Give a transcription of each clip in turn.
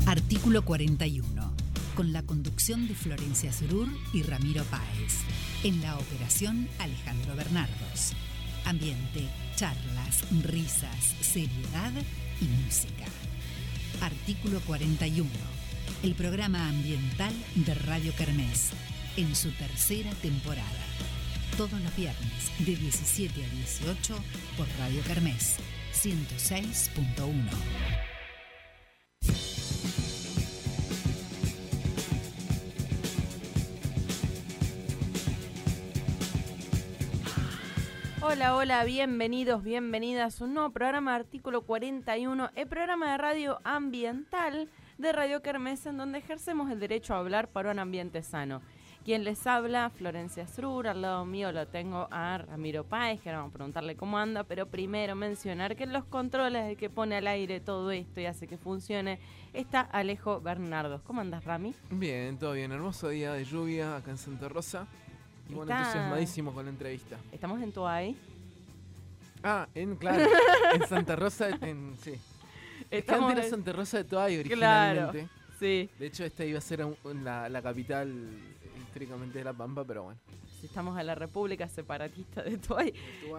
Artículo 41, con la conducción de Florencia Surur y Ramiro Páez. En la operación, Alejandro Bernardos. Ambiente, charlas, risas, seriedad y música. Artículo 41, el programa ambiental de Radio Kermés, en su tercera temporada. Todos los viernes, de 17 a 18, por Radio Kermés, 106.1. Hola, hola, bienvenidos, bienvenidas a un nuevo programa de Artículo 41, el programa de radio ambiental de Radio Kermés, en donde ejercemos el derecho a hablar para un ambiente sano. Quien les habla, Florencia Surur, al lado mío lo tengo a Ramiro Páez, que ahora vamos a preguntarle cómo anda, pero primero mencionar que en los controles, el que pone al aire todo esto y hace que funcione, está Alejo Bernardos. ¿Cómo andas, Rami? Bien, todo bien, hermoso día de lluvia acá en Santa Rosa. Y bueno, entusiasmadísimo con la entrevista. ¿Estamos en Tuay? Claro, en Santa Rosa, sí. Es que antes era Santa Rosa de Tuay originalmente. Claro, sí. De hecho, esta iba a ser la capital históricamente de La Pampa, pero bueno. Estamos en la República Separatista de Tuay.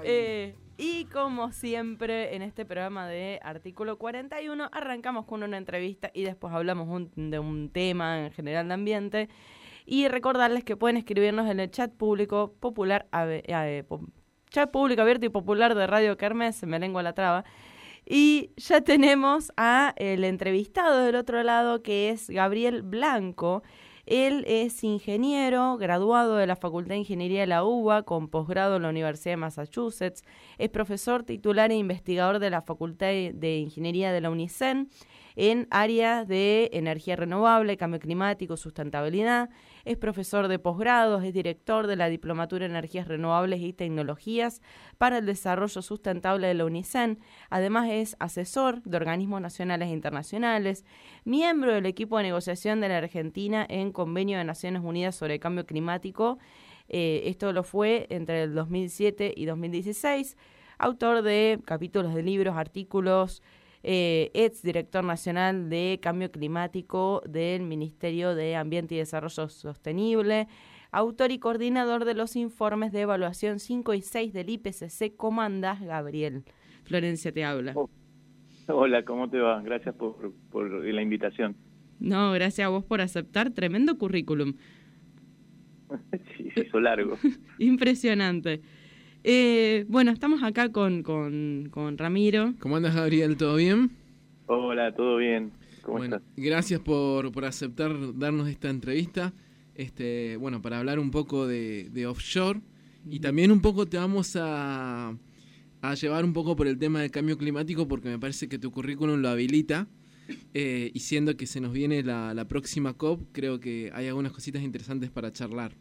Y como siempre, en este programa de Artículo 41, arrancamos con una entrevista y después hablamos de un tema en general de ambiente. Y recordarles que pueden escribirnos en el chat público popular, chat público abierto y popular de Radio Kermés, se me lengua la traba. Y ya tenemos a el entrevistado del otro lado, que es Gabriel Blanco. Él es ingeniero, graduado de la Facultad de Ingeniería de la UBA, con posgrado en la Universidad de Massachusetts. Es profesor titular e investigador de la Facultad de Ingeniería de la UNICEN en áreas de energía renovable, cambio climático, sustentabilidad. Es profesor de posgrados, es director de la Diplomatura en Energías Renovables y Tecnologías para el Desarrollo Sustentable de la UNICEN. Además es asesor de organismos nacionales e internacionales, miembro del equipo de negociación de la Argentina en Convenio de Naciones Unidas sobre el Cambio Climático. Esto lo fue entre el 2007 y 2016. Autor de capítulos de libros, artículos, ex director nacional de Cambio Climático del Ministerio de Ambiente y Desarrollo Sostenible, autor y coordinador de los informes de evaluación 5 y 6 del IPCC. ¿Cómo andás, Gabriel? Florencia te habla. Hola, ¿cómo te va? Gracias por la invitación. No, gracias a vos por aceptar. Tremendo currículum. Sí, se hizo largo. Impresionante. Bueno, estamos acá con Ramiro. ¿Cómo andas, Gabriel? ¿Todo bien? Hola, ¿todo bien? ¿Cómo estás? Gracias por aceptar darnos esta entrevista. Para hablar un poco de offshore y también un poco te vamos a llevar un poco por el tema del cambio climático, porque me parece que tu currículum lo habilita. Y siendo que se nos viene la próxima COP, creo que hay algunas cositas interesantes para charlar.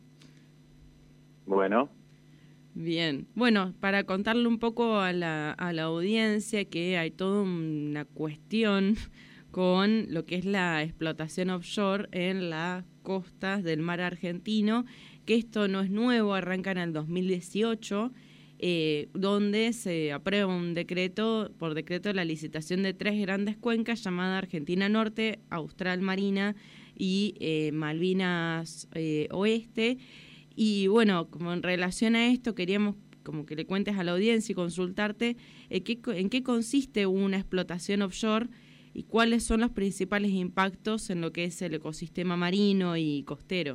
Bueno. Bien, bueno, para contarle un poco a la audiencia que hay toda una cuestión con lo que es la explotación offshore en las costas del mar argentino, que esto no es nuevo, arranca en el 2018, donde se aprueba por decreto la licitación de 3 grandes cuencas llamadas Argentina Norte, Austral Marina y Malvinas Oeste. Y bueno, como en relación a esto, queríamos como que le cuentes a la audiencia y consultarte en qué consiste una explotación offshore y cuáles son los principales impactos en lo que es el ecosistema marino y costero.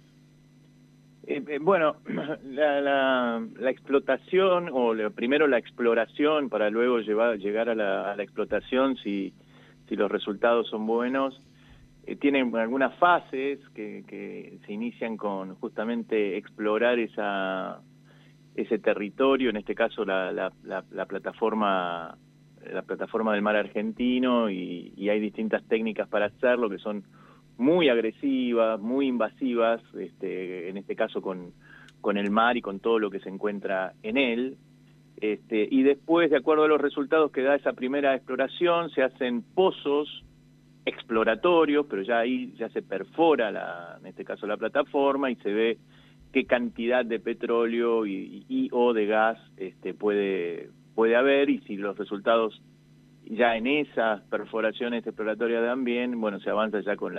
Bueno, la explotación, primero la exploración para luego llegar a la explotación, si los resultados son buenos, tienen algunas fases que se inician con justamente explorar ese territorio, en este caso la plataforma del mar argentino, y hay distintas técnicas para hacerlo que son muy agresivas, muy invasivas, en este caso con el mar y con todo lo que se encuentra en él. Y después, de acuerdo a los resultados que da esa primera exploración, se hacen pozos exploratorios, pero ya ahí ya se perfora en este caso la plataforma, y se ve qué cantidad de petróleo y o de gas puede haber, y si los resultados ya en esas perforaciones exploratorias también, bueno, se avanza ya con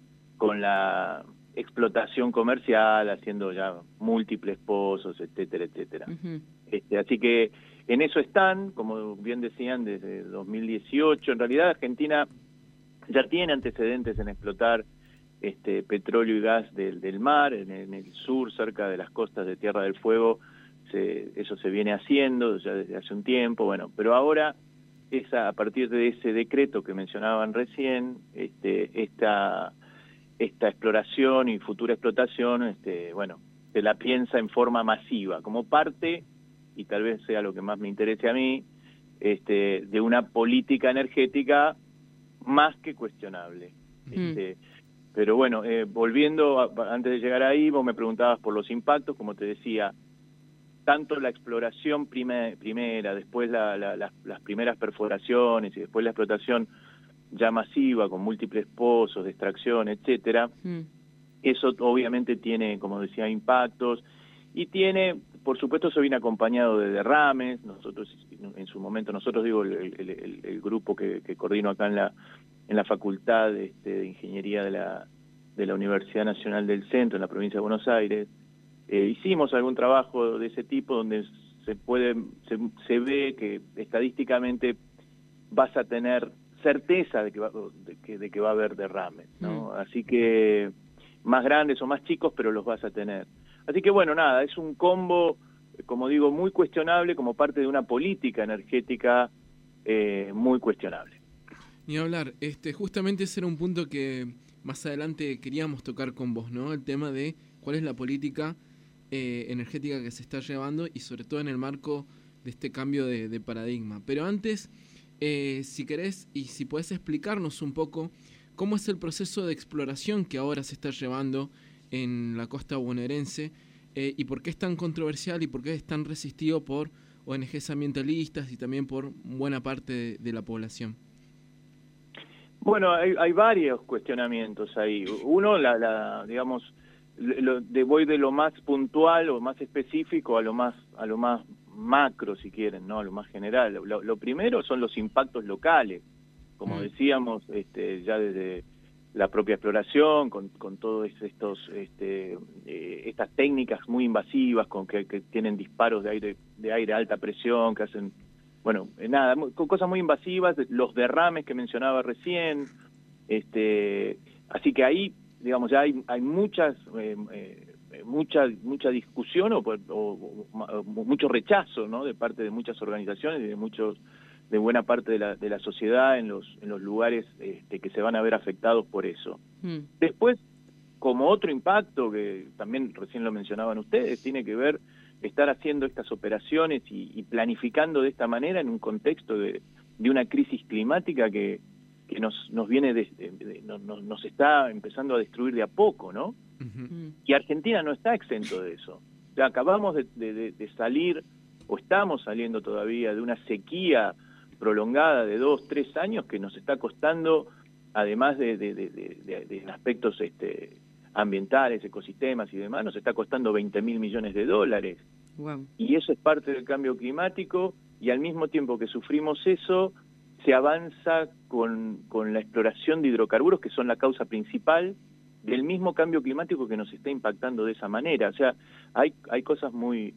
la explotación comercial, haciendo ya múltiples pozos, etcétera, etcétera. Así que en eso están, como bien decían, desde 2018. En realidad Argentina ya tiene antecedentes en explotar petróleo y gas del mar, en el sur, cerca de las costas de Tierra del Fuego. Eso se viene haciendo ya desde hace un tiempo, bueno, pero ahora a partir de ese decreto que mencionaban recién, esta exploración y futura explotación, bueno, se la piensa en forma masiva, como parte, y tal vez sea lo que más me interese a mí, de una política energética más que cuestionable. Pero bueno, volviendo, antes de llegar ahí, vos me preguntabas por los impactos, como te decía, tanto la exploración primera, después las primeras perforaciones y después la explotación ya masiva con múltiples pozos de extracción, etcétera. Eso obviamente tiene, como decía, impactos y tiene, por supuesto, eso viene acompañado de derrames. Nosotros, en su momento, digo, el grupo que coordino acá en la Facultad de Ingeniería de la Universidad Nacional del Centro, en la provincia de Buenos Aires, hicimos algún trabajo de ese tipo donde se ve que estadísticamente vas a tener certeza de que va a haber derrames, ¿no? Así que más grandes o más chicos, pero los vas a tener. Así que bueno, nada, es un combo, como digo, muy cuestionable como parte de una política energética muy cuestionable. Ni hablar, justamente ese era un punto que más adelante queríamos tocar con vos, ¿no? El tema de cuál es la política energética que se está llevando y sobre todo en el marco de este cambio de paradigma. Pero antes, si querés y si podés explicarnos un poco cómo es el proceso de exploración que ahora se está llevando en la costa bonaerense y por qué es tan controversial y por qué es tan resistido por ONGs ambientalistas y también por buena parte de la población. Bueno, hay varios cuestionamientos ahí. Uno, digamos, voy de lo más puntual o más específico a lo más macro, si quieren, ¿no? A lo más general. Lo primero son los impactos locales, como decíamos, ya desde la propia exploración, con todos estas técnicas muy invasivas, con que tienen disparos de aire a alta presión, que hacen, bueno, nada, con cosas muy invasivas, los derrames que mencionaba recién, así que ahí, digamos, ya hay mucha discusión o mucho rechazo, ¿no? De parte de muchas organizaciones y de buena parte de la sociedad en los lugares que se van a ver afectados por eso. Después, como otro impacto que también recién lo mencionaban ustedes, tiene que ver estar haciendo estas operaciones y planificando de esta manera en un contexto de una crisis climática que nos viene nos está empezando a destruir de a poco, ¿no? Y Argentina no está exento de eso. O sea, acabamos de salir, o estamos saliendo todavía, de una sequía prolongada de 2-3 años que nos está costando, además de aspectos ambientales, ecosistemas y demás, nos está costando $20.000 millones. Wow. Y eso es parte del cambio climático, y al mismo tiempo que sufrimos eso, se avanza con la exploración de hidrocarburos, que son la causa principal del mismo cambio climático que nos está impactando de esa manera. O sea, hay cosas muy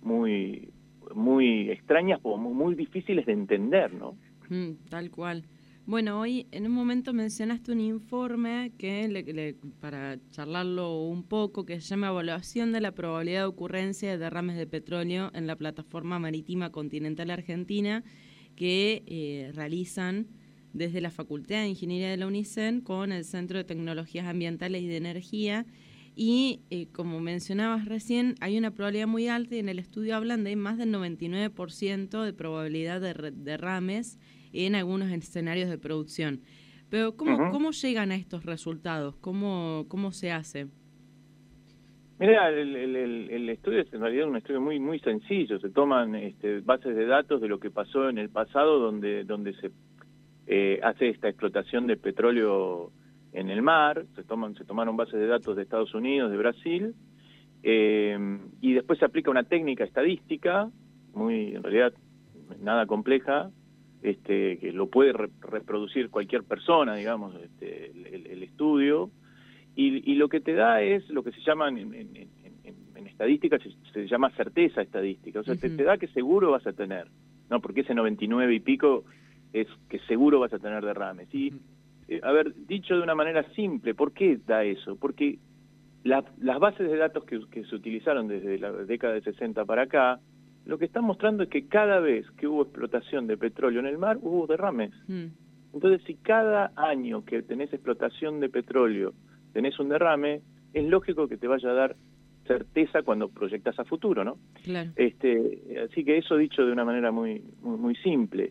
extrañas o muy difíciles de entender, ¿no? Tal cual. Bueno, hoy en un momento mencionaste un informe que, para charlarlo un poco, que se llama Evaluación de la probabilidad de ocurrencia de derrames de petróleo en la plataforma marítima continental argentina, que realizan desde la Facultad de Ingeniería de la UNICEN con el Centro de Tecnologías Ambientales y de Energía. Y como mencionabas recién, hay una probabilidad muy alta, y en el estudio hablan de más del 99% de probabilidad de derrames en algunos escenarios de producción. Pero ¿cómo llegan a estos resultados? ¿Cómo se hace? Mira, el estudio es en realidad un estudio muy sencillo. Se toman bases de datos de lo que pasó en el pasado, donde se hace esta explotación de petróleo en el mar. Se tomaron bases de datos de Estados Unidos, de Brasil, y después se aplica una técnica estadística en realidad nada compleja, que lo puede reproducir cualquier persona, digamos, el estudio, y lo que te da es lo que se llama en estadística, se llama certeza estadística, o sea, te da que seguro vas a tener, ¿no? Porque ese 99 y pico es que seguro vas a tener derrames. Y, dicho de una manera simple, ¿por qué da eso? Porque las bases de datos que se utilizaron desde la década de 60 para acá, lo que están mostrando es que cada vez que hubo explotación de petróleo en el mar, hubo derrames. Entonces, si cada año que tenés explotación de petróleo tenés un derrame, es lógico que te vaya a dar certeza cuando proyectas a futuro, ¿no? Claro. Así que eso dicho de una manera muy, muy, muy simple.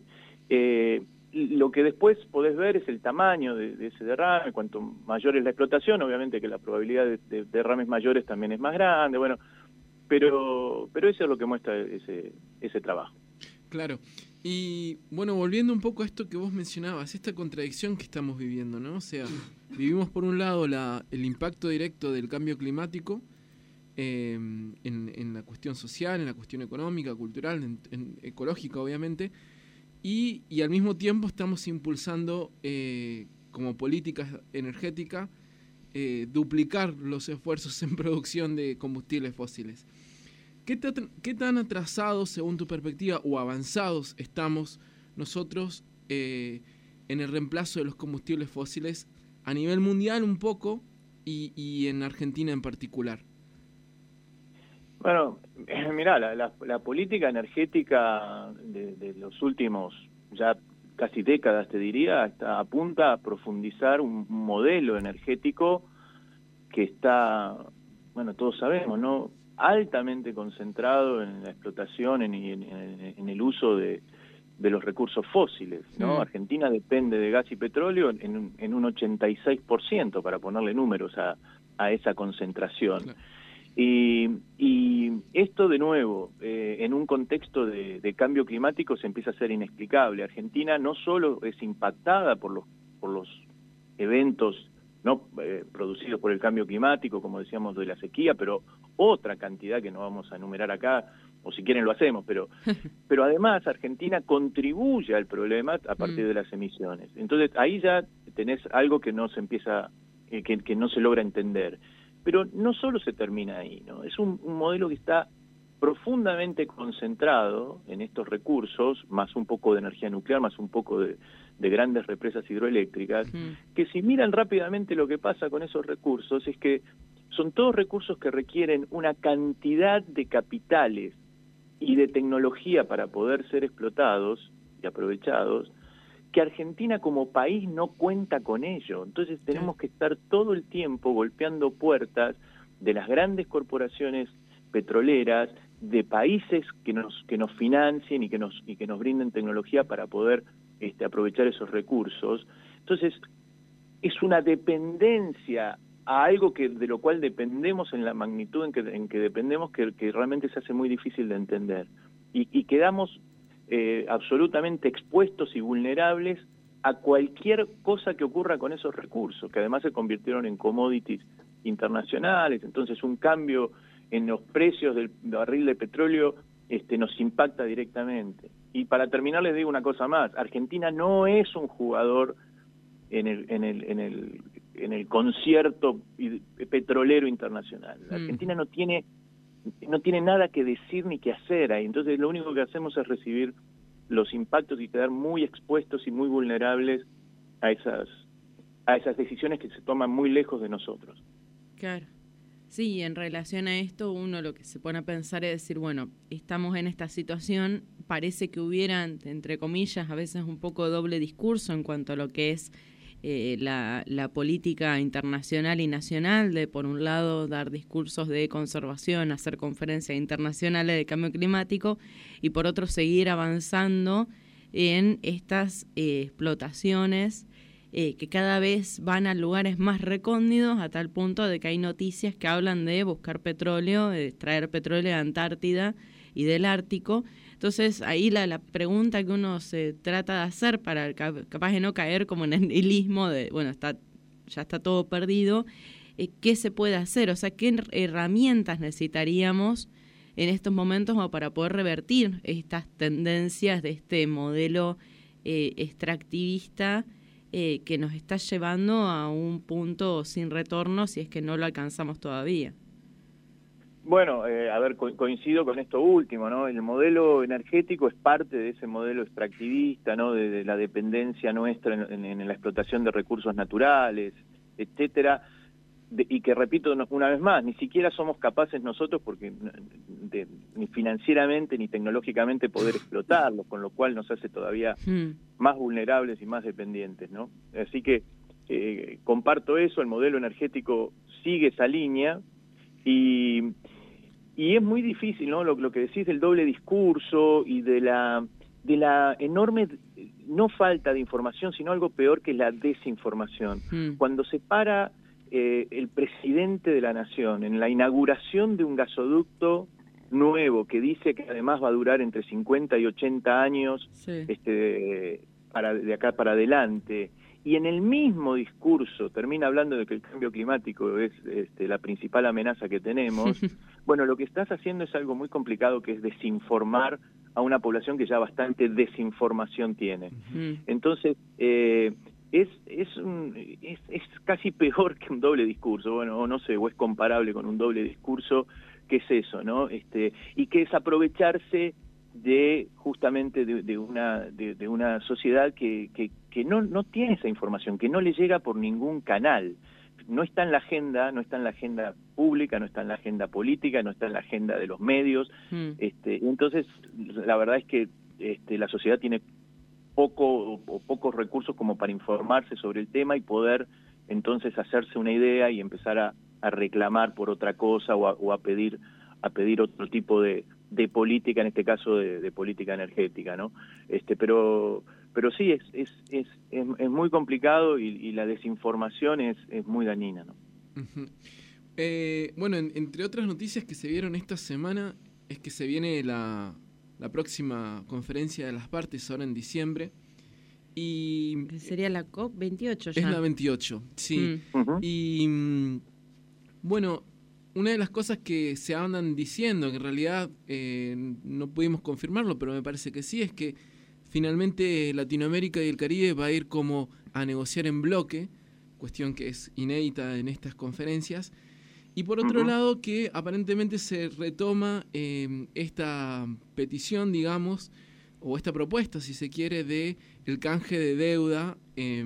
Lo que después podés ver es el tamaño de ese derrame. Cuanto mayor es la explotación, obviamente que la probabilidad de derrames mayores también es más grande, bueno, pero eso es lo que muestra ese trabajo. Claro. Y bueno, volviendo un poco a esto que vos mencionabas, esta contradicción que estamos viviendo, ¿no? O sea, vivimos por un lado el impacto directo del cambio climático en la cuestión social, en la cuestión económica, cultural, ecológica, obviamente, y al mismo tiempo estamos impulsando como política energética duplicar los esfuerzos en producción de combustibles fósiles. ¿Qué tan atrasados, según tu perspectiva, o avanzados estamos nosotros en el reemplazo de los combustibles fósiles a nivel mundial un poco y en Argentina en particular? Bueno, mirá, la política energética de los últimos ya casi décadas, te diría, apunta a profundizar un modelo energético que está, bueno, todos sabemos, ¿no?, altamente concentrado en la explotación y en el uso de los recursos fósiles, ¿no? Argentina depende de gas y petróleo en un 86%, para ponerle números a esa concentración. Claro. Y esto, de nuevo, en un contexto de cambio climático se empieza a ser inexplicable. Argentina no solo es impactada por los eventos no producidos por el cambio climático, como decíamos, de la sequía, pero otra cantidad que no vamos a enumerar acá, o si quieren lo hacemos, pero además Argentina contribuye al problema a partir de las emisiones. Entonces ahí ya tenés algo que no se empieza, que no se logra entender. Pero no solo se termina ahí, ¿no? Es un modelo que está profundamente concentrado en estos recursos, más un poco de energía nuclear, más un poco de grandes represas hidroeléctricas, que si miran rápidamente lo que pasa con esos recursos es que son todos recursos que requieren una cantidad de capitales y de tecnología para poder ser explotados y aprovechados, que Argentina como país no cuenta con ello. Entonces tenemos que estar todo el tiempo golpeando puertas de las grandes corporaciones petroleras, de países que nos financien y que nos brinden tecnología para poder aprovechar esos recursos. Entonces es una dependencia a algo de lo cual dependemos en la magnitud en que dependemos, que realmente se hace muy difícil de entender. Y quedamos absolutamente expuestos y vulnerables a cualquier cosa que ocurra con esos recursos, que además se convirtieron en commodities internacionales. Entonces un cambio en los precios del barril de petróleo nos impacta directamente. Y para terminar les digo una cosa más: Argentina no es un jugador en el concierto petrolero internacional. Argentina no tiene nada que decir ni que hacer ahí. Entonces lo único que hacemos es recibir los impactos y quedar muy expuestos y muy vulnerables a esas decisiones que se toman muy lejos de nosotros. Claro. Sí, en relación a esto, uno lo que se pone a pensar es decir, bueno, estamos en esta situación, parece que hubiera, entre comillas, a veces un poco doble discurso en cuanto a lo que es la política internacional y nacional, de por un lado dar discursos de conservación, hacer conferencias internacionales de cambio climático, y por otro seguir avanzando en estas explotaciones que cada vez van a lugares más recóndidos, a tal punto de que hay noticias que hablan de buscar petróleo, de extraer petróleo de Antártida y del Ártico. Entonces ahí la pregunta que uno se trata de hacer para capaz de no caer como en el nihilismo de, bueno, ya está todo perdido, ¿qué se puede hacer? O sea, ¿qué herramientas necesitaríamos en estos momentos para poder revertir estas tendencias de este modelo extractivista que nos está llevando a un punto sin retorno si es que no lo alcanzamos todavía. Bueno, a ver, coincido con esto último, ¿no? El modelo energético es parte de ese modelo extractivista, ¿no? De la dependencia nuestra en la explotación de recursos naturales, etcétera, y que, repito una vez más, ni siquiera somos capaces nosotros, porque ni financieramente ni tecnológicamente poder explotarlos, con lo cual nos hace todavía más vulnerables y más dependientes, ¿no? Así que comparto eso, el modelo energético sigue esa línea, y es muy difícil, ¿no? Lo que decís del doble discurso y de la enorme, no falta de información, sino algo peor, que es la desinformación. Cuando se para el presidente de la nación en la inauguración de un gasoducto nuevo que dice que además va a durar entre 50 y 80 años, de acá para adelante, y en el mismo discurso termina hablando de que el cambio climático es la principal amenaza que tenemos, bueno, lo que estás haciendo es algo muy complicado, que es desinformar a una población que ya bastante desinformación tiene. Entonces, es casi peor que un doble discurso, bueno, o no sé, o es comparable con un doble discurso, que es eso, ¿no? Y que es aprovecharse justamente de una sociedad que no tiene esa información, que no le llega por ningún canal. No está en la agenda, pública, no está en la agenda política, no está en la agenda de los medios. Entonces, la verdad es que la sociedad tiene pocos recursos como para informarse sobre el tema y poder entonces hacerse una idea y empezar a reclamar por otra cosa o a pedir otro tipo de política, en este caso de política energética, ¿no? Pero sí, es muy complicado, y la desinformación es muy dañina, ¿no? Bueno, entre otras noticias que se vieron esta semana es que se viene la próxima conferencia de las partes ahora en diciembre, y sería la COP28 ya. Es la 28, sí. Y bueno, una de las cosas que se andan diciendo, que en realidad no pudimos confirmarlo, pero me parece que sí, es que finalmente Latinoamérica y el Caribe va a ir como a negociar en bloque, cuestión que es inédita en estas conferencias. Y por otro lado, que aparentemente se retoma esta petición, digamos, o esta propuesta, si se quiere, de el canje de deuda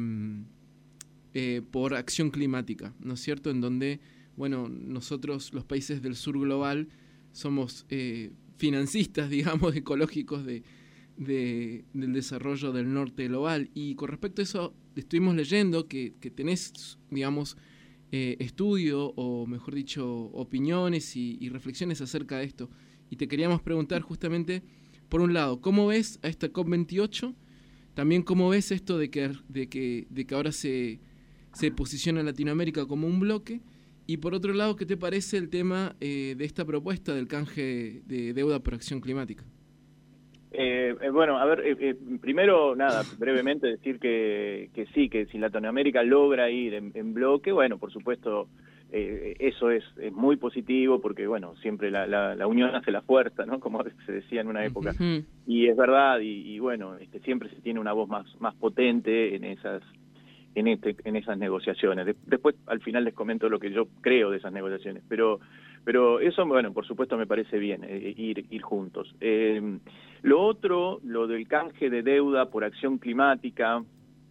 por acción climática, ¿no es cierto? En donde, bueno, nosotros, los países del sur global, somos financistas, digamos, ecológicos del desarrollo del norte global. Y con respecto a eso, estuvimos leyendo que tenés, digamos, estudio, o mejor dicho, opiniones y reflexiones acerca de esto. Y te queríamos preguntar justamente, por un lado, ¿cómo ves a esta COP28? También, ¿cómo ves esto de que ahora se posiciona Latinoamérica como un bloque? Y por otro lado, ¿qué te parece el tema de esta propuesta del canje de deuda por acción climática? Bueno, a ver, primero, nada, brevemente decir que sí, que si Latinoamérica logra ir en bloque, bueno, por supuesto, eso es muy positivo, porque, bueno, siempre la unión hace la fuerza, ¿no? Como se decía en una época. Y es verdad, y bueno, siempre se tiene una voz más potente en esas negociaciones. Después, al final, les comento lo que yo creo de esas negociaciones, pero eso, bueno, por supuesto me parece bien, ir juntos. Lo otro, lo del canje de deuda por acción climática,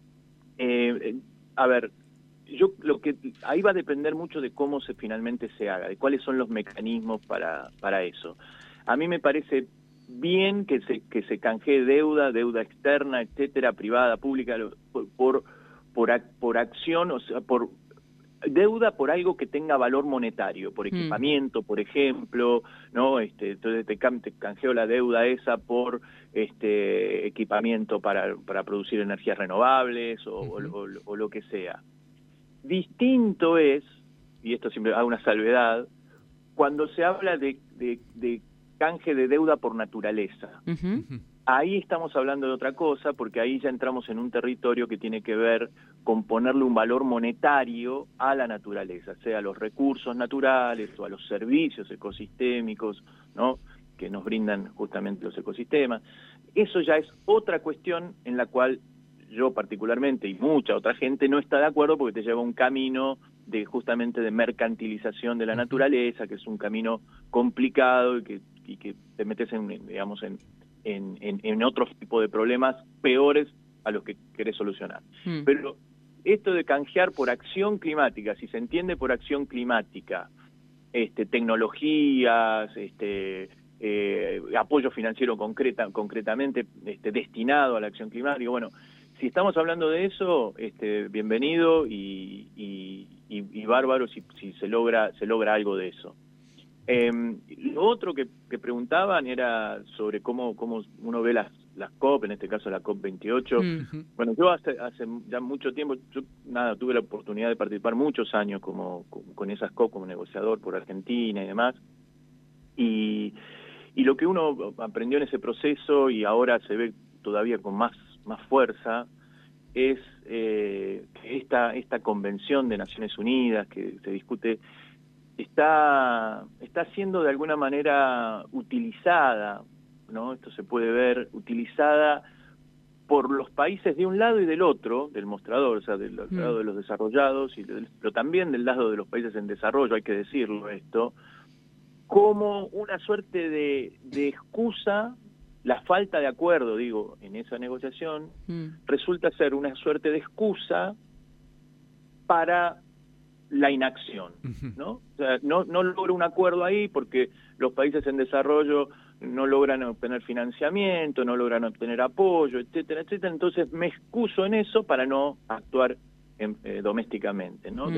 a ver, ahí va a depender mucho de cómo finalmente se haga, de cuáles son los mecanismos para eso. A mí me parece bien que se canjee deuda externa, etcétera, privada, pública, por acción, o sea, por deuda por algo que tenga valor monetario, por equipamiento, por ejemplo, ¿no? Entonces te canjeo la deuda esa por equipamiento para producir energías renovables o lo que sea. Distinto es, y esto siempre hago una salvedad, cuando se habla de canje de deuda por naturaleza. Ahí estamos hablando de otra cosa, porque ahí ya entramos en un territorio que tiene que ver con ponerle un valor monetario a la naturaleza, sea a los recursos naturales o a los servicios ecosistémicos, ¿no?, que nos brindan justamente los ecosistemas. eso ya es otra cuestión en la cual yo particularmente y mucha otra gente no está de acuerdo, porque te lleva a un camino justamente de mercantilización de la naturaleza, que es un camino complicado y que te metes en otro tipo de problemas peores a los que querés solucionar. Pero esto de canjear por acción climática, si se entiende por acción climática, tecnologías, apoyo financiero concretamente destinado a la acción climática, bueno, si estamos hablando de eso, bienvenido y bárbaro si se logra algo de eso. Lo otro que preguntaban era sobre cómo uno ve las COP, en este caso la COP28. Bueno, yo hace ya mucho tiempo, tuve la oportunidad de participar muchos años con esas COP como negociador por Argentina y demás. Y lo que uno aprendió en ese proceso, y ahora se ve todavía con más fuerza, es que esta convención de Naciones Unidas que se discute está siendo de alguna manera utilizada, ¿no? Esto se puede ver utilizada por los países de un lado y del otro del mostrador, o sea, del lado de los desarrollados, pero también del lado de los países en desarrollo, hay que decirlo esto, como una suerte de excusa. La falta de acuerdo, digo, en esa negociación, resulta ser una suerte de excusa para la inacción, ¿no? O sea, no logra un acuerdo ahí porque los países en desarrollo no logran obtener financiamiento, no logran obtener apoyo, etcétera, etcétera. Entonces me excuso en eso para no actuar domésticamente, ¿no?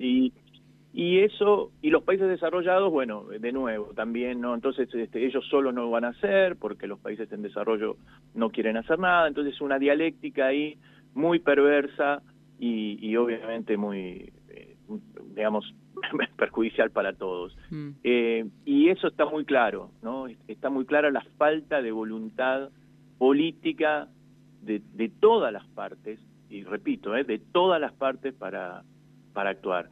Y eso, y los países desarrollados, bueno, de nuevo, también, ¿no? Entonces ellos solos no van a hacer, porque los países en desarrollo no quieren hacer nada. Entonces una dialéctica ahí muy perversa y obviamente muy, digamos, perjudicial para todos. Y eso está muy claro, ¿no? Está muy clara la falta de voluntad política de todas las partes, y repito, de todas las partes para actuar.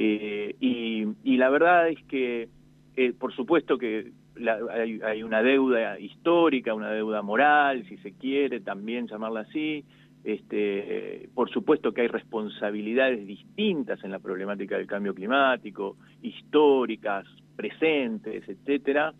Y la verdad es que, por supuesto que hay una deuda histórica, una deuda moral, si se quiere también llamarla así. Por supuesto que hay responsabilidades distintas en la problemática del cambio climático, históricas, presentes, etcétera.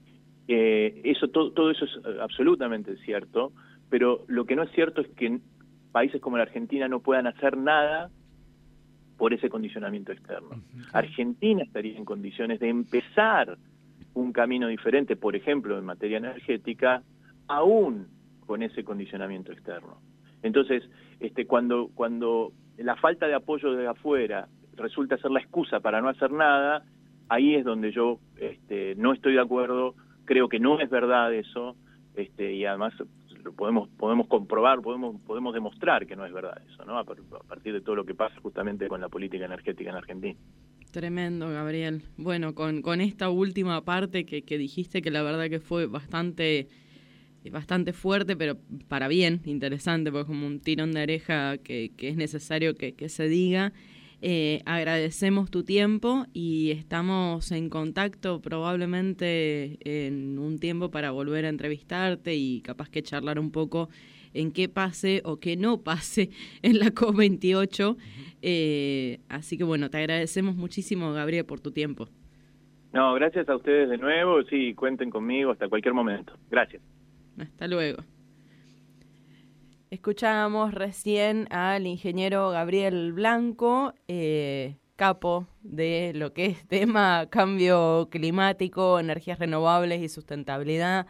Todo eso es absolutamente cierto, pero lo que no es cierto es que países como la Argentina no puedan hacer nada por ese condicionamiento externo. Argentina estaría en condiciones de empezar un camino diferente, por ejemplo, en materia energética, aún con ese condicionamiento externo. Entonces, cuando la falta de apoyo de afuera resulta ser la excusa para no hacer nada, ahí es donde yo no estoy de acuerdo, creo que no es verdad eso, y además lo podemos comprobar, podemos demostrar que no es verdad eso, ¿no? A partir de todo lo que pasa justamente con la política energética en Argentina. Tremendo, Gabriel. Bueno, con esta última parte que dijiste, que la verdad que fue bastante fuerte, pero para bien, interesante, porque es como un tirón de oreja que es necesario que se diga. Agradecemos tu tiempo y estamos en contacto probablemente en un tiempo para volver a entrevistarte y capaz que charlar un poco en qué pase o qué no pase en la COP28. Así que bueno, te agradecemos muchísimo, Gabriel, por tu tiempo. No, gracias a ustedes de nuevo, sí, cuenten conmigo hasta cualquier momento. Gracias. Hasta luego. Escuchábamos recién al ingeniero Gabriel Blanco, capo de lo que es tema cambio climático, energías renovables y sustentabilidad.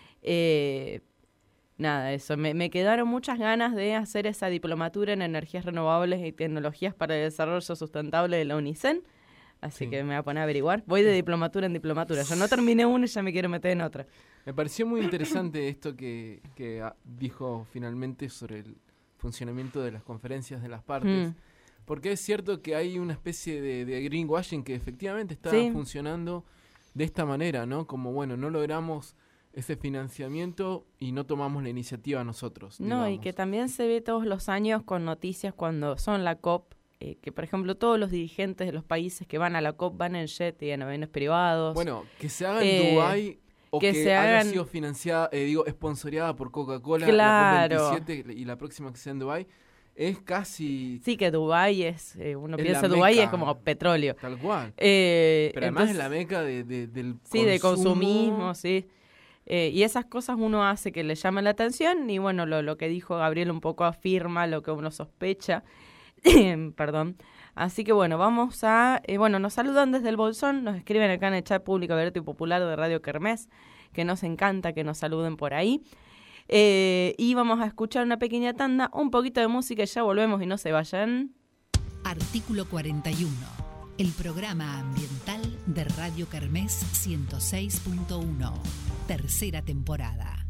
Nada, eso. Me quedaron muchas ganas de hacer esa diplomatura en energías renovables y tecnologías para el desarrollo sustentable de la UNICEN. Así que me voy a poner a averiguar. Voy de diplomatura en diplomatura. Yo no terminé una y ya me quiero meter en otra. Me pareció muy interesante esto que dijo finalmente sobre el funcionamiento de las conferencias de las partes. Porque es cierto que hay una especie de greenwashing que efectivamente está funcionando de esta manera, ¿no? Como, bueno, no logramos ese financiamiento y no tomamos la iniciativa nosotros. No, digamos. Y que también se ve todos los años con noticias cuando son la COP, que por ejemplo todos los dirigentes de los países que van a la COP van en jet y en aviones privados. Bueno, que se haga en Dubái O que que se haya hagan... sido financiada, sponsoreada por Coca-Cola Claro. la COP27 y la próxima que sea en Dubái, es casi Sí, que Dubái es, uno Es piensa la Dubái meca. es como petróleo. tal cual. Pero Pero además es la meca del sí, de consumo. consumismo, sí. Y esas cosas uno hace que le llaman la atención y bueno, lo que dijo Gabriel un poco afirma lo que uno sospecha. Perdón. Así que bueno, vamos a... nos saludan desde el Bolsón, nos escriben acá en el chat público abierto y popular de Radio Kermés, que nos encanta que nos saluden por ahí. Y vamos a escuchar una pequeña tanda, un poquito de música y ya volvemos y no se vayan. Artículo 41. El programa ambiental de Radio Kermés 106.1. Tercera temporada.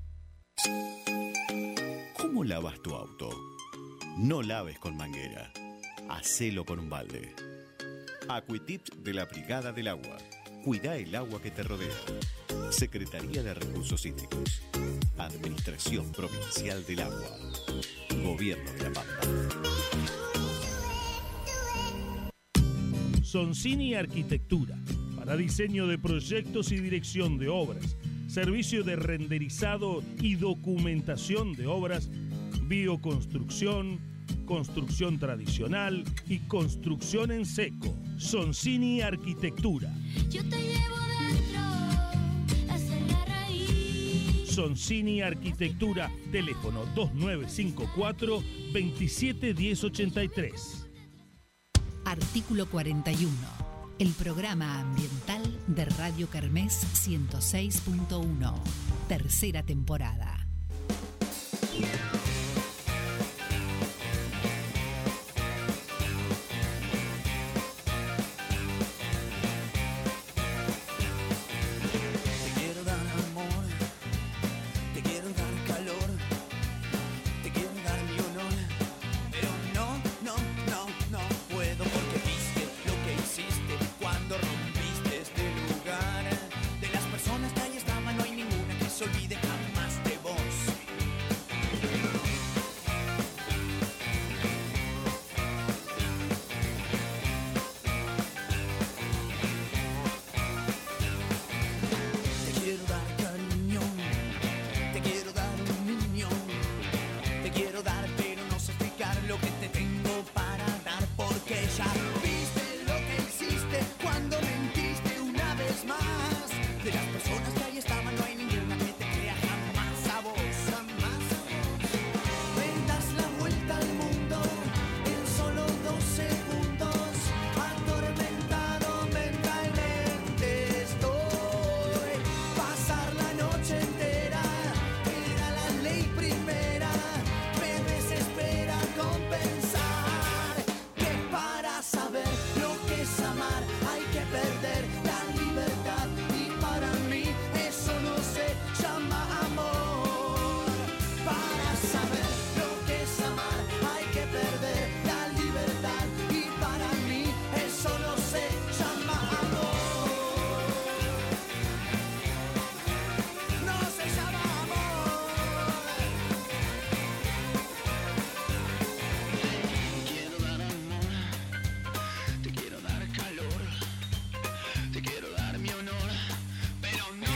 ¿Cómo lavas tu auto? No laves con manguera. Hacelo con un balde. Aquitips de la Brigada del Agua. Cuida el agua que te rodea. Secretaría de Recursos Hídricos. Administración Provincial del Agua. Gobierno de La Pampa. Soncini Arquitectura, para diseño de proyectos y dirección de obras, servicio de renderizado y documentación de obras, bioconstrucción, construcción tradicional y construcción en seco. Soncini Arquitectura. Yo te llevo dentro, esa es la raíz. Soncini Arquitectura, teléfono 2954-271083. Artículo 41. El programa ambiental de Radio Kermés 106.1. Tercera temporada. Te quiero dar amor, te quiero dar calor, te quiero dar mi honor, pero no puedo porque viste lo que hiciste cuando rompiste este lugar. De las personas que ahí estaban no hay ninguna que se olvide jamás de vos. Te quiero dar cariño, te quiero dar un niño, te quiero dar pero no sé explicar lo que te tengo para dar porque ya viste lo que hiciste cuando mentiste una vez más. De las personas que ahí estaban no hay ninguna que te crea jamás a vos, jamás a vos. Me das la vuelta al mundo en solo 2 segundos, atormentado mentalmente estoy. Pasar la noche entera era la ley primera, me desespera compensar que para saber lo que es amar hay que perder la libertad y para mí eso no se llama amor. Para saber lo que es amar hay que perder la libertad y para mí eso no se llama amor. No se llama amor. Te quiero dar amor, te quiero dar calor, te quiero dar mi honor, pero no.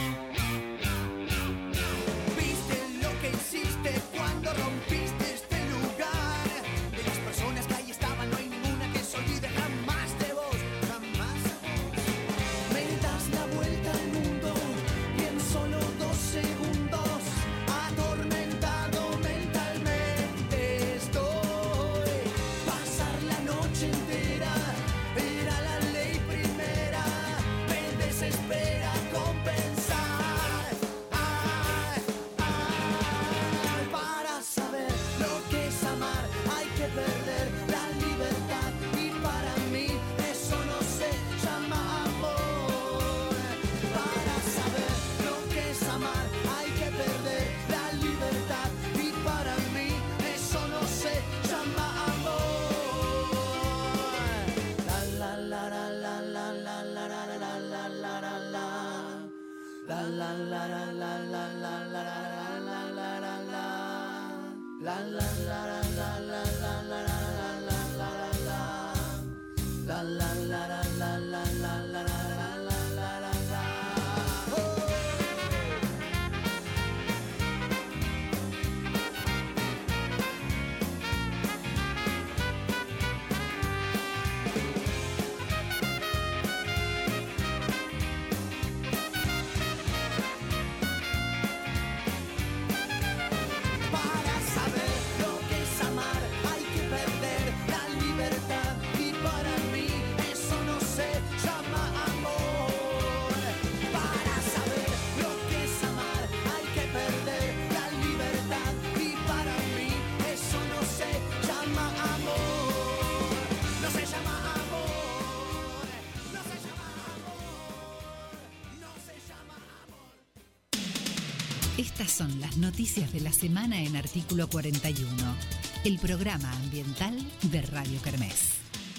Viste lo que hiciste cuando rompiste este lugar. De las personas que ahí estaban no hay ninguna que se olvide jamás de vos, jamás a vos. Me das la vuelta al mundo y en solo 2 segundos, atormentado mentalmente estoy. Pasar la noche entera era la ley primera, me desespera compensar. Para saber lo que es amar hay que perder la libertad y para mí eso no se llama amor. Para saber lo que es amar hay que perder la libertad y para mí eso no se llama amor. La la la la la la la la la la la la la la. La la la la la la la la la la la la la la. La la la la la la la la la la la la la. La la la la la la la la la la la la la. Estas son las noticias de la semana en Artículo 41, el programa ambiental de Radio Kermés.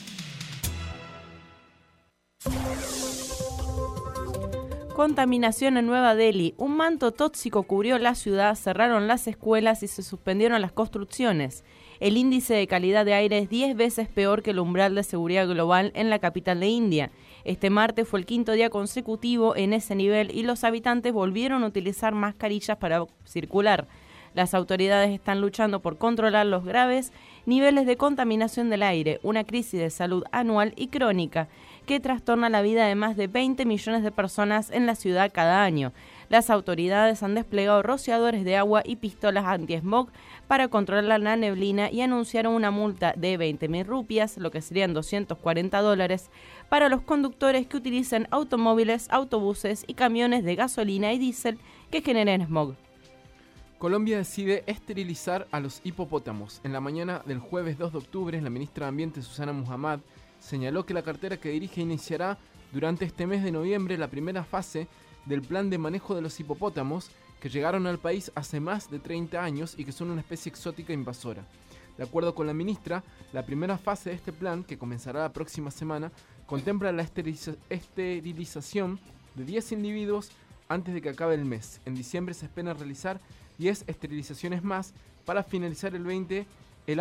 Contaminación en Nueva Delhi. Un manto tóxico cubrió la ciudad, cerraron las escuelas y se suspendieron las construcciones. El índice de calidad de aire es 10 veces peor que el umbral de seguridad global en la capital de India. Este martes fue el 5º día consecutivo en ese nivel y los habitantes volvieron a utilizar mascarillas para circular. Las autoridades están luchando por controlar los graves niveles de contaminación del aire, una crisis de salud anual y crónica que trastorna la vida de más de 20 millones de personas en la ciudad cada año. Las autoridades han desplegado rociadores de agua y pistolas anti-smog para controlar la neblina y anunciaron una multa de 20.000 rupias, lo que serían $240, para los conductores que utilicen automóviles, autobuses y camiones de gasolina y diésel que generen smog. Colombia decide esterilizar a los hipopótamos. En la mañana del jueves 2 de octubre, la ministra de Ambiente, Susana Muhammad, señaló que la cartera que dirige iniciará durante este mes de noviembre la primera fase del plan de manejo de los hipopótamos que llegaron al país hace más de 30 años y que son una especie exótica invasora. De acuerdo con la ministra, la primera fase de este plan, que comenzará la próxima semana, contempla la esterilización de 10 individuos antes de que acabe el mes. En diciembre se espera realizar 10 esterilizaciones más para finalizar el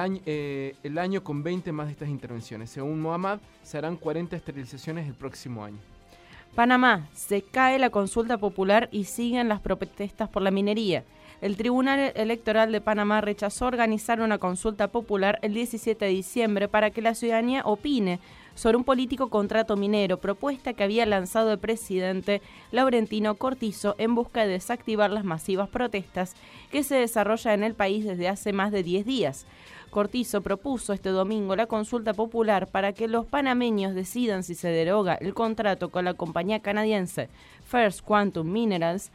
año con 20 más de estas intervenciones. Según Mohammad, se harán 40 esterilizaciones el próximo año. Panamá, se cae la consulta popular y siguen las protestas por la minería. El Tribunal Electoral de Panamá rechazó organizar una consulta popular el 17 de diciembre para que la ciudadanía opine sobre un político contrato minero, propuesta que había lanzado el presidente Laurentino Cortizo en busca de desactivar las masivas protestas que se desarrollan en el país desde hace más de 10 días. Cortizo propuso este domingo la consulta popular para que los panameños decidan si se deroga el contrato con la compañía canadiense First Quantum Minerals.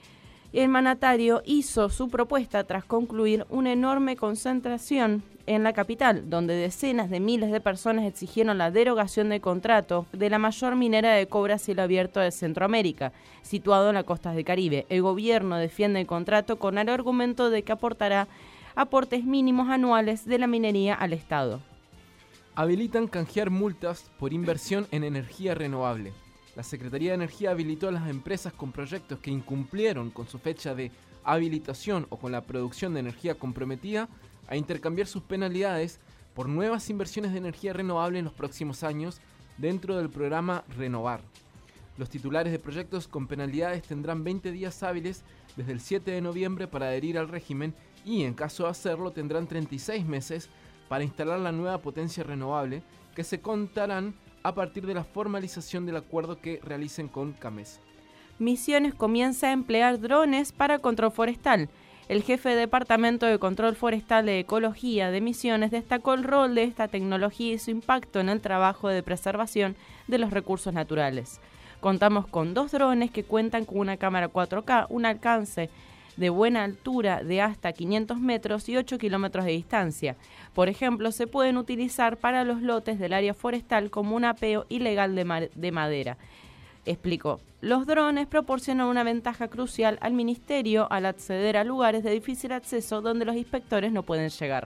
El mandatario hizo su propuesta tras concluir una enorme concentración en la capital, donde decenas de miles de personas exigieron la derogación del contrato de la mayor minera de cobre a cielo abierto de Centroamérica, situado en las costas del Caribe. El gobierno defiende el contrato con el argumento de que aportará aportes mínimos anuales de la minería al Estado. Habilitan canjear multas por inversión en energía renovable. La Secretaría de Energía habilitó a las empresas con proyectos que incumplieron con su fecha de habilitación o con la producción de energía comprometida a intercambiar sus penalidades por nuevas inversiones de energía renovable en los próximos años dentro del programa Renovar. Los titulares de proyectos con penalidades tendrán 20 días hábiles desde el 7 de noviembre para adherir al régimen y, en caso de hacerlo, tendrán 36 meses para instalar la nueva potencia renovable que se contarán a partir de la formalización del acuerdo que realicen con CAMES. Misiones comienza a emplear drones para control forestal. El jefe de Departamento de Control Forestal de Ecología de Misiones destacó el rol de esta tecnología y su impacto en el trabajo de preservación de los recursos naturales. Contamos con 2 drones que cuentan con una cámara 4K, un alcance de buena altura de hasta 500 metros y 8 kilómetros de distancia. Por ejemplo, se pueden utilizar para los lotes del área forestal como un apeo ilegal de madera. Explicó, los drones proporcionan una ventaja crucial al ministerio al acceder a lugares de difícil acceso donde los inspectores no pueden llegar.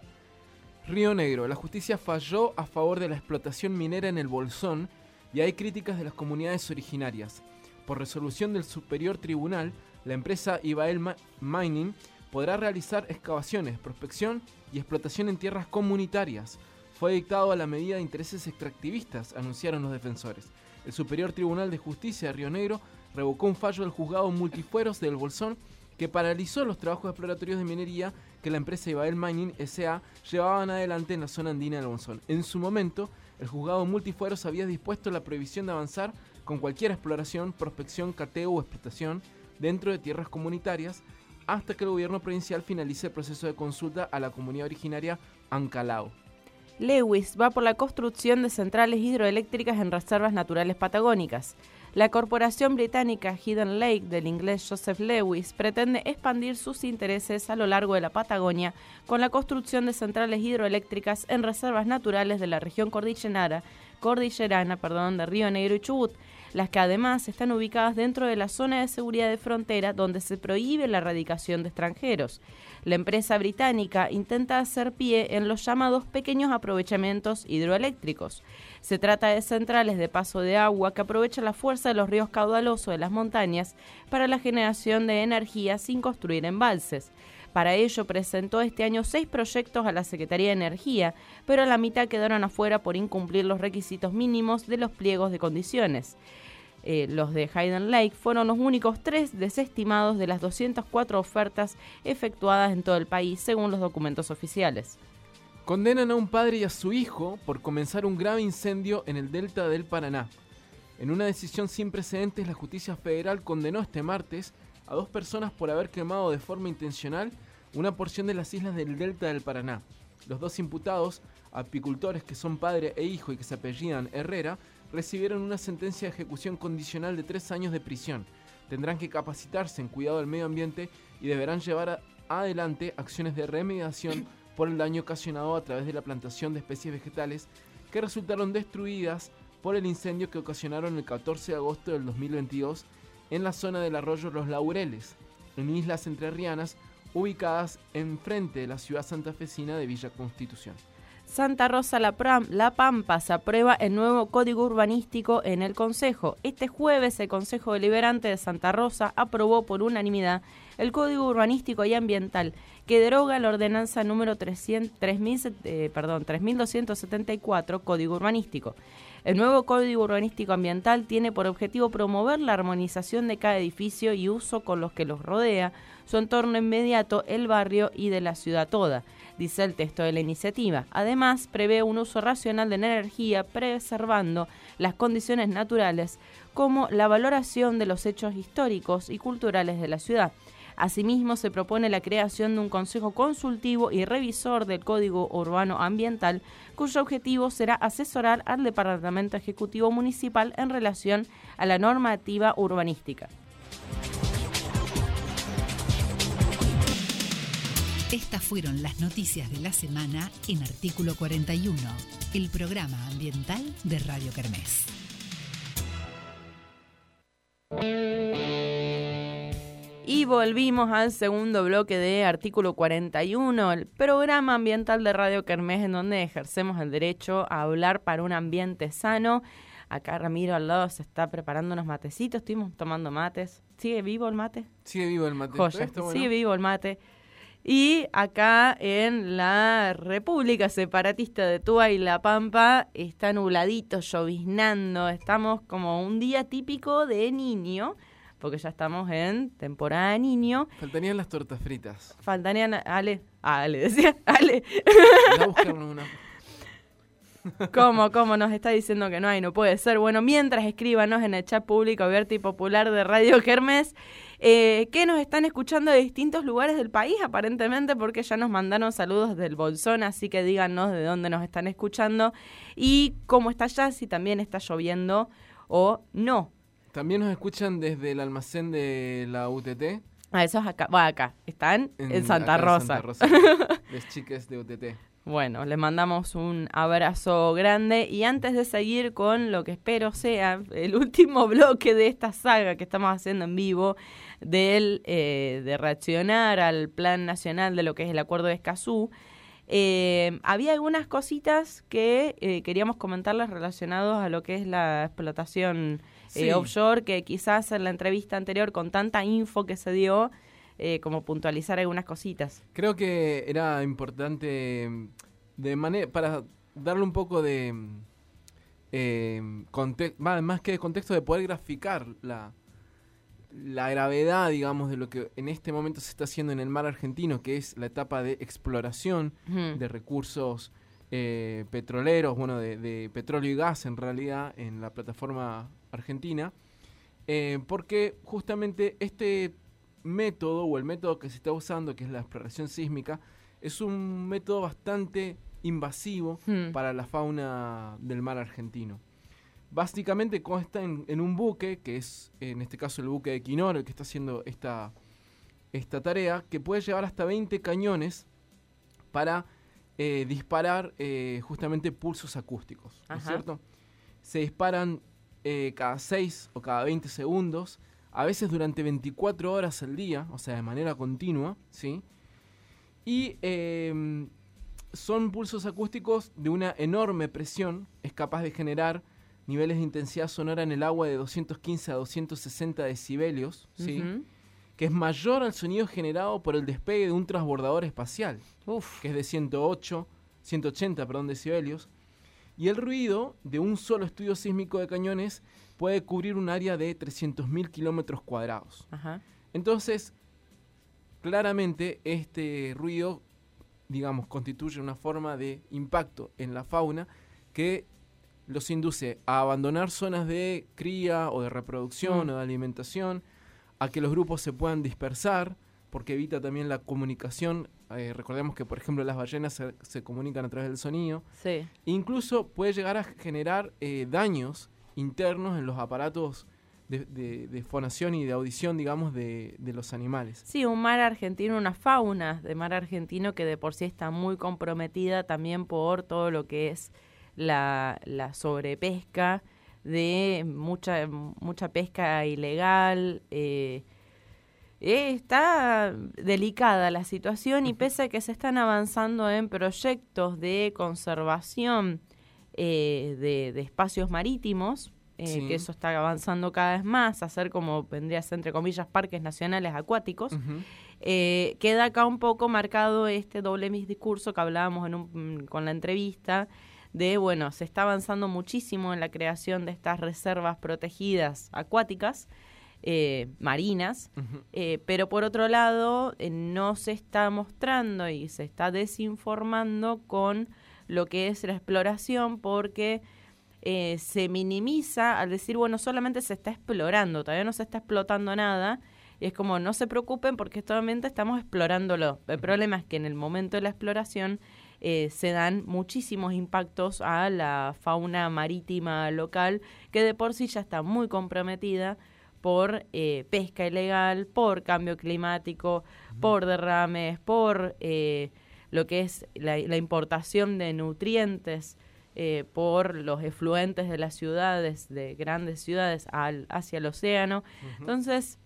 Río Negro, la justicia falló a favor de la explotación minera en el Bolsón y hay críticas de las comunidades originarias. Por resolución del Superior Tribunal, la empresa Ibael Mining podrá realizar excavaciones, prospección y explotación en tierras comunitarias. Fue dictado a la medida de intereses extractivistas, anunciaron los defensores. El Superior Tribunal de Justicia de Río Negro revocó un fallo del juzgado multifueros del Bolsón que paralizó los trabajos exploratorios de minería que la empresa Ibael Mining S.A. llevaban adelante en la zona andina del Bolsón. En su momento, el juzgado multifueros había dispuesto la prohibición de avanzar con cualquier exploración, prospección, cateo o explotación dentro de tierras comunitarias hasta que el gobierno provincial finalice el proceso de consulta a la comunidad originaria Ancalao. Lewis va por la construcción de centrales hidroeléctricas en reservas naturales patagónicas. La corporación británica Hidden Lake, del inglés Joseph Lewis, pretende expandir sus intereses a lo largo de la Patagonia con la construcción de centrales hidroeléctricas en reservas naturales de la región cordillerana cordillerana de Río Negro y Chubut, las que además están ubicadas dentro de la zona de seguridad de frontera donde se prohíbe la radicación de extranjeros. La empresa británica intenta hacer pie en los llamados pequeños aprovechamientos hidroeléctricos. Se trata de centrales de paso de agua que aprovechan la fuerza de los ríos caudalosos de las montañas para la generación de energía sin construir embalses. Para ello presentó este año 6 proyectos a la Secretaría de Energía, pero la mitad quedaron afuera por incumplir los requisitos mínimos de los pliegos de condiciones. Los de Hayden Lake fueron los únicos 3 desestimados de las 204 ofertas efectuadas en todo el país, según los documentos oficiales. Condenan a un padre y a su hijo por comenzar un grave incendio en el delta del Paraná. En una decisión sin precedentes, la justicia federal condenó este martes a 2 personas por haber quemado de forma intencional una porción de las islas del delta del Paraná. Los 2 imputados, apicultores que son padre e hijo y que se apellidan Herrera, recibieron una sentencia de ejecución condicional de 3 años de prisión. Tendrán que capacitarse en cuidado del medio ambiente y deberán llevar adelante acciones de remediación por el daño ocasionado a través de la plantación de especies vegetales que resultaron destruidas por el incendio que ocasionaron el 14 de agosto del 2022 en la zona del arroyo Los Laureles, en islas entrerrianas ubicadas enfrente de la ciudad santafesina de Villa Constitución. Santa Rosa La Pampa se aprueba el nuevo Código Urbanístico en el Consejo. Este jueves el Consejo Deliberante de Santa Rosa aprobó por unanimidad el Código Urbanístico y Ambiental, que deroga la ordenanza número 3274, Código Urbanístico. El nuevo Código Urbanístico Ambiental tiene por objetivo promover la armonización de cada edificio y uso con los que los rodea, su entorno inmediato, el barrio y de la ciudad toda, dice el texto de la iniciativa. Además, prevé un uso racional de la energía, preservando las condiciones naturales, como la valoración de los hechos históricos y culturales de la ciudad. Asimismo, se propone la creación de un consejo consultivo y revisor del Código Urbano Ambiental, cuyo objetivo será asesorar al Departamento Ejecutivo Municipal en relación a la normativa urbanística. Estas fueron las noticias de la semana en Artículo 41, el programa ambiental de Radio Kermés. Y volvimos al segundo bloque de Artículo 41, el programa ambiental de Radio Kermés, en donde ejercemos el derecho a hablar para un ambiente sano. Acá Ramiro al lado se está preparando unos matecitos, estuvimos tomando mates. ¿Sigue vivo el mate? Sigue vivo el mate. Joya, Bueno. sigue vivo el mate. Y acá en la República Separatista de Túa y La Pampa está nubladito, lloviznando. Estamos como un día típico de niño, porque ya estamos en temporada de niño. Faltarían las tortas fritas. Faltarían Ale, decía Ale. Anda a buscarnos una. ¿Cómo nos está diciendo que no hay? No puede ser. Bueno, mientras escríbanos en el chat público abierto y popular de Radio Kermés, que nos están escuchando de distintos lugares del país, aparentemente, porque ya nos mandaron saludos del Bolsón, así que díganos de dónde nos están escuchando y cómo está allá, si también está lloviendo o no. También nos escuchan desde el almacén de la UTT. Eso es acá. Bueno, acá. Están en Santa Rosa. Los chiques de UTT. Bueno, les mandamos un abrazo grande y antes de seguir con lo que espero sea el último bloque de esta saga que estamos haciendo en vivo de reaccionar al Plan Nacional de lo que es el Acuerdo de Escazú, había algunas cositas que queríamos comentarles relacionados a lo que es la explotación offshore, que quizás en la entrevista anterior con tanta info que se dio, como puntualizar algunas cositas. Creo que era importante para darle un poco de más que de contexto, de poder graficar la gravedad, digamos, de lo que en este momento se está haciendo en el mar argentino, que es la etapa de exploración de recursos petroleros, bueno, de petróleo y gas en realidad en la plataforma argentina, porque justamente este método o el método que se está usando, que es la exploración sísmica, es un método bastante invasivo para la fauna del mar argentino. Básicamente consta en un buque, que es en este caso el buque de Equinor, el que está haciendo esta tarea, que puede llevar hasta 20 cañones para disparar justamente pulsos acústicos, ¿no es cierto? se disparan cada 6 o cada 20 segundos, a veces durante 24 horas al día, o sea, de manera continua, ¿sí? Y son pulsos acústicos de una enorme presión, es capaz de generar niveles de intensidad sonora en el agua de 215 a 260 decibelios, ¿sí? Que es mayor al sonido generado por el despegue de un transbordador espacial, que es de 180 decibelios, y el ruido de un solo estudio sísmico de Cañones puede cubrir un área de 300.000 kilómetros cuadrados. Entonces, claramente este ruido, digamos, constituye una forma de impacto en la fauna que los induce a abandonar zonas de cría o de reproducción o de alimentación, a que los grupos se puedan dispersar, porque evita también la comunicación. Recordemos que, por ejemplo, las ballenas se comunican a través del sonido. Sí. Incluso puede llegar a generar daños internos en los aparatos de fonación y de audición, digamos, de los animales. Sí, un mar argentino, una fauna de mar argentino que de por sí está muy comprometida también por todo lo que es la sobrepesca, de mucha pesca ilegal. Está delicada la situación, y pese a que se están avanzando en proyectos de conservación de espacios marítimos, Sí. que eso está avanzando cada vez más, hacer como vendría a ser, entre comillas, parques nacionales acuáticos, queda acá un poco marcado este doble discurso que hablábamos con la entrevista, de, bueno, se está avanzando muchísimo en la creación de estas reservas protegidas acuáticas, marinas, pero por otro lado no se está mostrando y se está desinformando con lo que es la exploración, porque se minimiza al decir, bueno, solamente se está explorando, todavía no se está explotando nada, y es como, no se preocupen porque solamente estamos explorándolo. El problema es que en el momento de la exploración se dan muchísimos impactos a la fauna marítima local, que de por sí ya está muy comprometida por pesca ilegal, por cambio climático, por derrames, por lo que es la importación de nutrientes, por los efluentes de las ciudades, de grandes ciudades, hacia el océano. Entonces,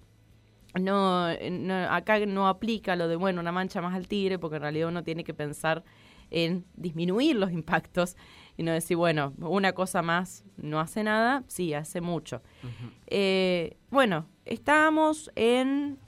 acá no aplica lo de, bueno, una mancha más al tigre, porque en realidad uno tiene que pensar en disminuir los impactos y no decir, bueno, una cosa más no hace nada. Sí, hace mucho. Bueno, estábamos en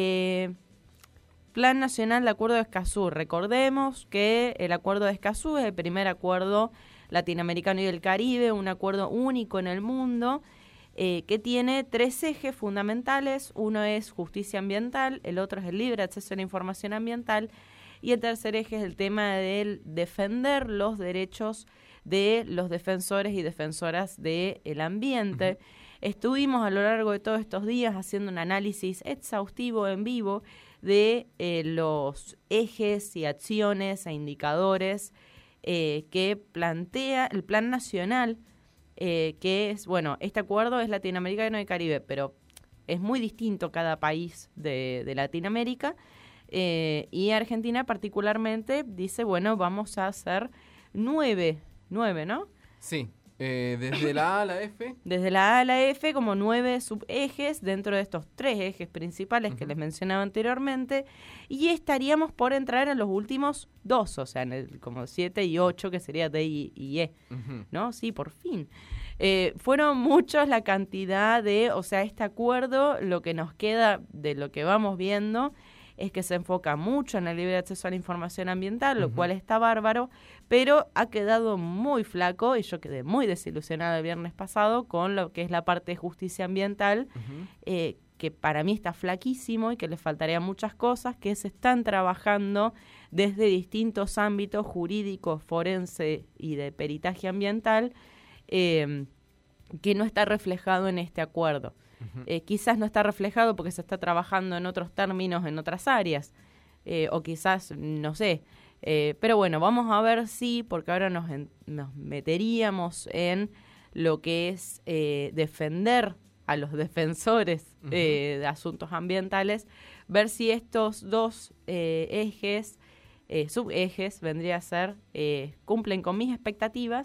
Plan Nacional de Acuerdo de Escazú. Recordemos que el Acuerdo de Escazú es el primer acuerdo latinoamericano y del Caribe, un acuerdo único en el mundo, que tiene 3 ejes fundamentales. Uno es justicia ambiental, el otro es el libre acceso a la información ambiental, y el tercer eje es el tema del defender los derechos de los defensores y defensoras del ambiente. Estuvimos a lo largo de todos estos días haciendo un análisis exhaustivo en vivo de los ejes y acciones e indicadores que plantea el Plan Nacional, que es, bueno, este acuerdo es latinoamericano y Caribe, pero es muy distinto cada país de Latinoamérica, y Argentina particularmente dice, bueno, vamos a hacer 9, ¿no? Sí, desde la A a la F. Desde la A a la F, como 9 subejes dentro de estos 3 ejes principales que les mencionaba anteriormente, y estaríamos por entrar en los últimos 2, o sea, en el como 7 y 8, que sería D y E, ¿no? Sí, por fin. Fueron muchos la cantidad de, o sea, este acuerdo, lo que nos queda de lo que vamos viendo es que se enfoca mucho en el libre acceso a la información ambiental, lo cual está bárbaro, pero ha quedado muy flaco, y yo quedé muy desilusionada el viernes pasado con lo que es la parte de justicia ambiental, que para mí está flaquísimo y que le faltarían muchas cosas que se están trabajando desde distintos ámbitos jurídicos, forense y de peritaje ambiental, que no está reflejado en este acuerdo. Quizás no está reflejado porque se está trabajando en otros términos, en otras áreas, o quizás, no sé. Pero bueno, vamos a ver si, porque ahora nos meteríamos en lo que es defender a los defensores de asuntos ambientales, ver si estos 2 subejes, vendría a ser, cumplen con mis expectativas,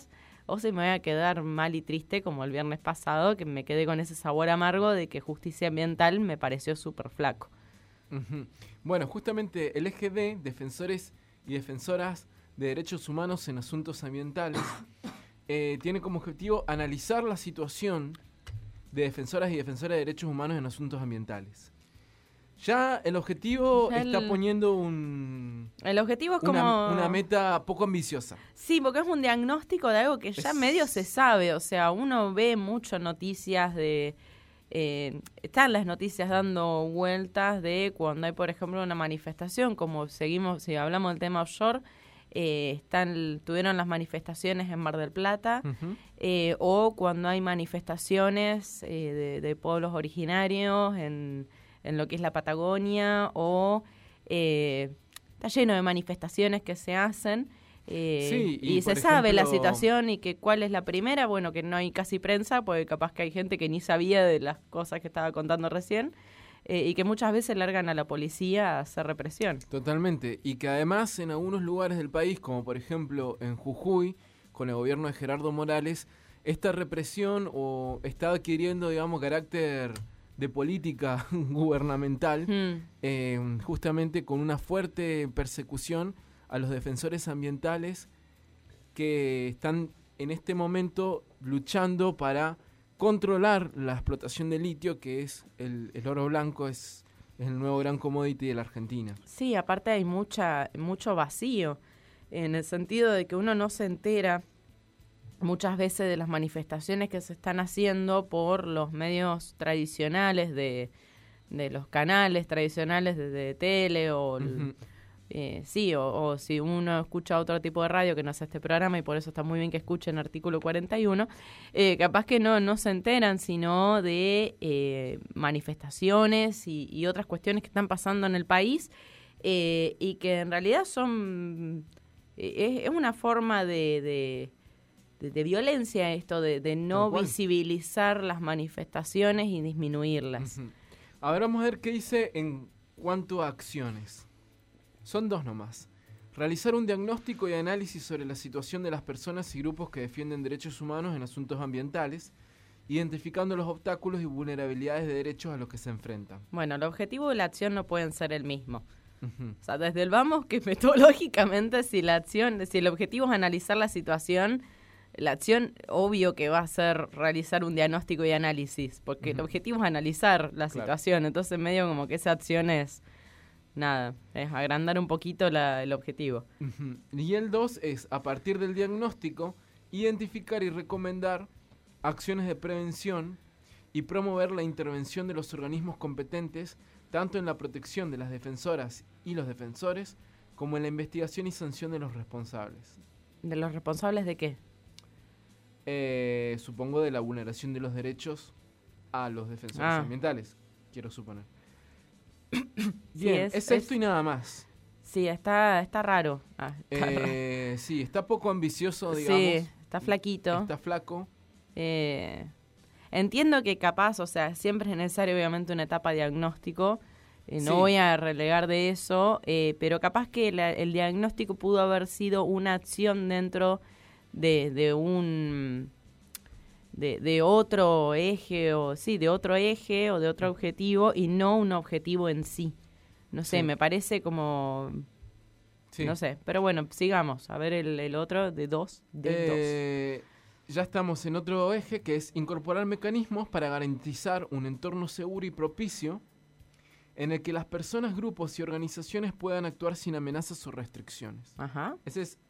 o si me voy a quedar mal y triste como el viernes pasado, que me quedé con ese sabor amargo de que justicia ambiental me pareció súper flaco. Ujú. Bueno, justamente el eje D, defensores y defensoras de derechos humanos en asuntos ambientales, tiene como objetivo analizar la situación de defensoras y defensores de derechos humanos en asuntos ambientales. Ya el objetivo está poniendo El objetivo es como... una meta poco ambiciosa. Sí, porque es un diagnóstico de algo que ya medio se sabe. O sea, uno ve mucho noticias de... están las noticias dando vueltas de cuando hay, por ejemplo, una manifestación, como seguimos, si hablamos del tema offshore, tuvieron las manifestaciones en Mar del Plata, o cuando hay manifestaciones de pueblos originarios en lo que es la Patagonia, o está lleno de manifestaciones que se hacen, Sí, y se sabe la situación y que cuál es la primera, bueno, que no hay casi prensa, porque capaz que hay gente que ni sabía de las cosas que estaba contando recién, y que muchas veces largan a la policía a hacer represión. Totalmente, y que además en algunos lugares del país, como por ejemplo en Jujuy, con el gobierno de Gerardo Morales, esta represión está adquiriendo, digamos, carácter de política gubernamental, justamente con una fuerte persecución a los defensores ambientales que están en este momento luchando para controlar la explotación de litio, que es el oro blanco, es el nuevo gran commodity de la Argentina. Sí, aparte hay mucho vacío, en el sentido de que uno no se entera muchas veces de las manifestaciones que se están haciendo por los medios tradicionales de los canales tradicionales de tele o... sí, o si uno escucha otro tipo de radio que no sea este programa, y por eso está muy bien que escuchen Artículo 41, capaz que no se enteran, sino de manifestaciones y otras cuestiones que están pasando en el país, y que en realidad son es una forma de violencia esto, de no visibilizar las manifestaciones y disminuirlas. A ver, vamos a ver qué dice en cuanto a acciones. Son dos nomás. Realizar un diagnóstico y análisis sobre la situación de las personas y grupos que defienden derechos humanos en asuntos ambientales, identificando los obstáculos y vulnerabilidades de derechos a los que se enfrentan. Bueno, el objetivo y la acción no pueden ser el mismo. O sea, desde el vamos que metodológicamente si el objetivo es analizar la situación, la acción obvio que va a ser realizar un diagnóstico y análisis, porque el objetivo es analizar la situación, entonces medio como que esa acción es... Nada, es agrandar un poquito el objetivo. Y el 2 es, a partir del diagnóstico, identificar y recomendar acciones de prevención y promover la intervención de los organismos competentes, tanto en la protección de las defensoras y los defensores, como en la investigación y sanción de los responsables. ¿De los responsables de qué? Supongo de la vulneración de los derechos a los defensores ambientales, quiero suponer. Bien, sí, es esto y nada más. Sí, está raro. Sí, está poco ambicioso, digamos. Sí, está flaquito. Está flaco. Entiendo que capaz, o sea, siempre es necesario obviamente una etapa de diagnóstico. No Sí. voy a relegar de eso, pero capaz que el diagnóstico pudo haber sido una acción dentro de otro eje o de otro objetivo y no un objetivo en sí. No sé, me parece como... Sí. No sé, pero bueno, sigamos. A ver el otro de dos. Ya estamos en otro eje que es incorporar mecanismos para garantizar un entorno seguro y propicio en el que las personas, grupos y organizaciones puedan actuar sin amenazas o restricciones. Ajá. Ese es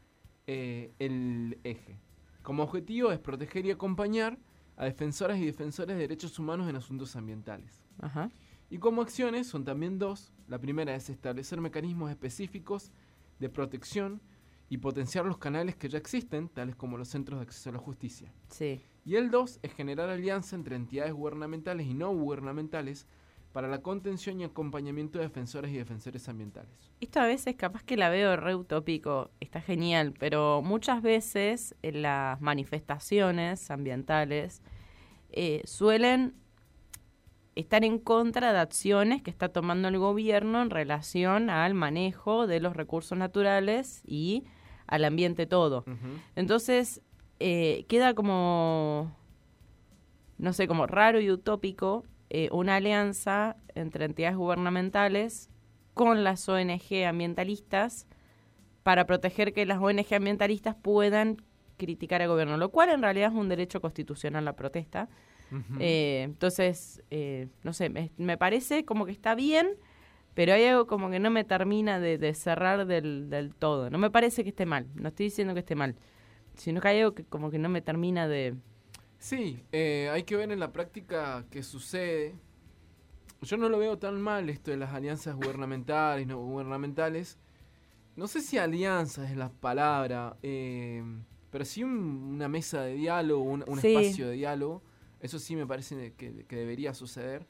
el eje. Como objetivo es proteger y acompañar a defensoras y defensores de derechos humanos en asuntos ambientales. Ajá. Y como acciones son también dos. La primera es establecer mecanismos específicos de protección y potenciar los canales que ya existen, tales como los centros de acceso a la justicia. Sí. Y el 2 es generar alianza entre entidades gubernamentales y no gubernamentales para la contención y acompañamiento de defensores y defensores ambientales. Esto a veces capaz que la veo re utópico, está genial, pero muchas veces en las manifestaciones ambientales suelen estar en contra de acciones que está tomando el gobierno en relación al manejo de los recursos naturales y al ambiente todo. Entonces, queda como, no sé, como raro y utópico una alianza entre entidades gubernamentales con las ONG ambientalistas para proteger que las ONG ambientalistas puedan criticar al gobierno, lo cual en realidad es un derecho constitucional, la protesta. Entonces, no sé, me parece como que está bien, pero hay algo como que no me termina de cerrar del todo. No me parece que esté mal, no estoy diciendo que esté mal, sino que hay algo que como que no me termina de... Sí, hay que ver en la práctica qué sucede. Yo no lo veo tan mal esto de las alianzas gubernamentales, no gubernamentales. No sé si alianza es la palabra, pero sí una mesa de diálogo, un Sí. espacio de diálogo. Eso sí me parece que debería suceder.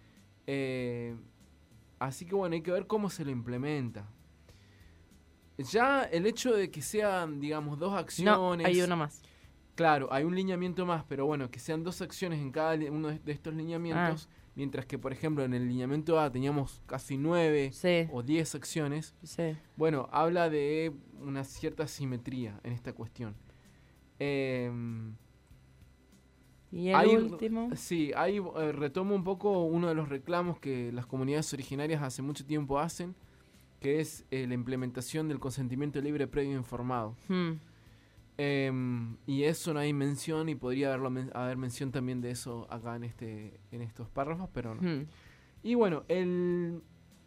Así que bueno, hay que ver cómo se lo implementa. Ya el hecho de que sean, digamos, dos acciones... No, hay uno más. Claro, hay un lineamiento más, pero bueno, que sean dos acciones en cada uno de estos lineamientos, mientras que, por ejemplo, en el lineamiento A teníamos casi 9 Sí, o 10 acciones. sí. Bueno, habla de una cierta simetría en esta cuestión. Y el Ahí- último... Sí, ahí retomo un poco uno de los reclamos que las comunidades originarias hace mucho tiempo hacen, que es la implementación del consentimiento libre previo informado. Y eso no hay mención, y podría haber mención también de eso acá en estos párrafos, pero no. Y bueno, el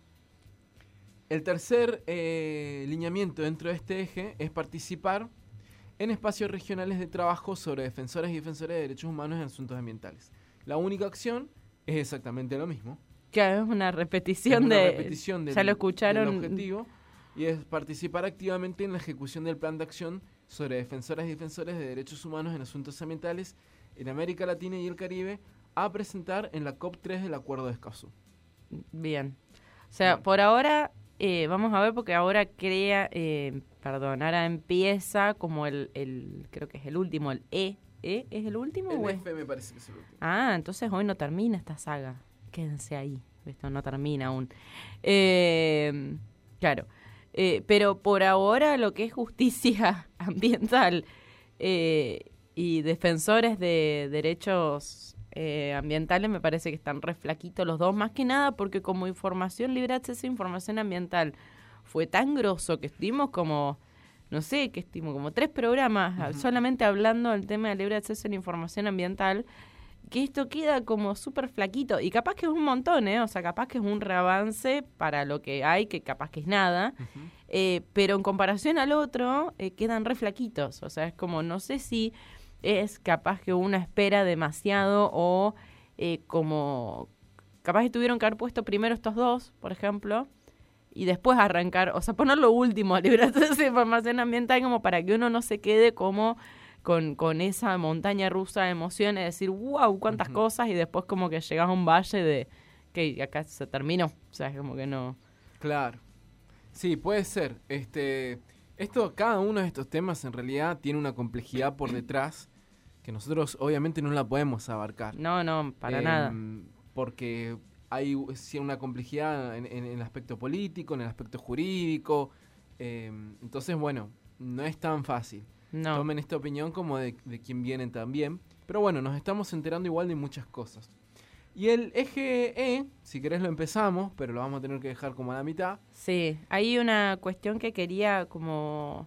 tercer lineamiento dentro de este eje es participar en espacios regionales de trabajo sobre defensoras y defensores de derechos humanos en asuntos ambientales. La única acción es exactamente lo mismo. Que es una repetición Es una de... repetición del, ya lo escucharon. del objetivo, y es participar activamente en la ejecución del plan de acción sobre defensoras y defensores de derechos humanos en asuntos ambientales en América Latina y el Caribe, a presentar en la COP3 del Acuerdo de Escazú. Bien. O sea, Bien. por ahora, vamos a ver, porque ahora ahora empieza como creo que es el último, el E. ¿Es el último o El es? F me parece que es el último. Ah, entonces hoy no termina esta saga. Quédense ahí. Esto no termina aún. Claro. Pero por ahora lo que es justicia ambiental y defensores de derechos ambientales me parece que están re flaquitos los dos, más que nada porque como información libre de acceso a información ambiental fue tan grosso que estuvimos como, no sé, que estuvimos como 3 programas solamente hablando del tema de libre acceso a la información ambiental, que esto queda como súper flaquito, y capaz que es un montón, o sea, capaz que es un reavance para lo que hay, que capaz que es nada, pero en comparación al otro, quedan re flaquitos, o sea, es como, no sé si es capaz que uno espera demasiado o como, capaz que tuvieron que haber puesto primero estos dos, por ejemplo, y después arrancar, o sea, poner lo último a libre acceso a información ambiental como para que uno no se quede como... Con esa montaña rusa de emociones, decir, wow, cuántas cosas, y después como que llegas a un valle de que acá se terminó. O sea, es como que no... Claro. Sí, puede ser. Cada uno de estos temas en realidad tiene una complejidad por detrás que nosotros obviamente no la podemos abarcar. No, para nada. Porque hay una complejidad en el aspecto político, en el aspecto jurídico. Entonces, bueno, no es tan fácil. No. Tomen esta opinión como de quien vienen también. Pero bueno, nos estamos enterando igual de muchas cosas. Y el eje E, si querés lo empezamos, pero lo vamos a tener que dejar como a la mitad. Sí, hay una cuestión que quería como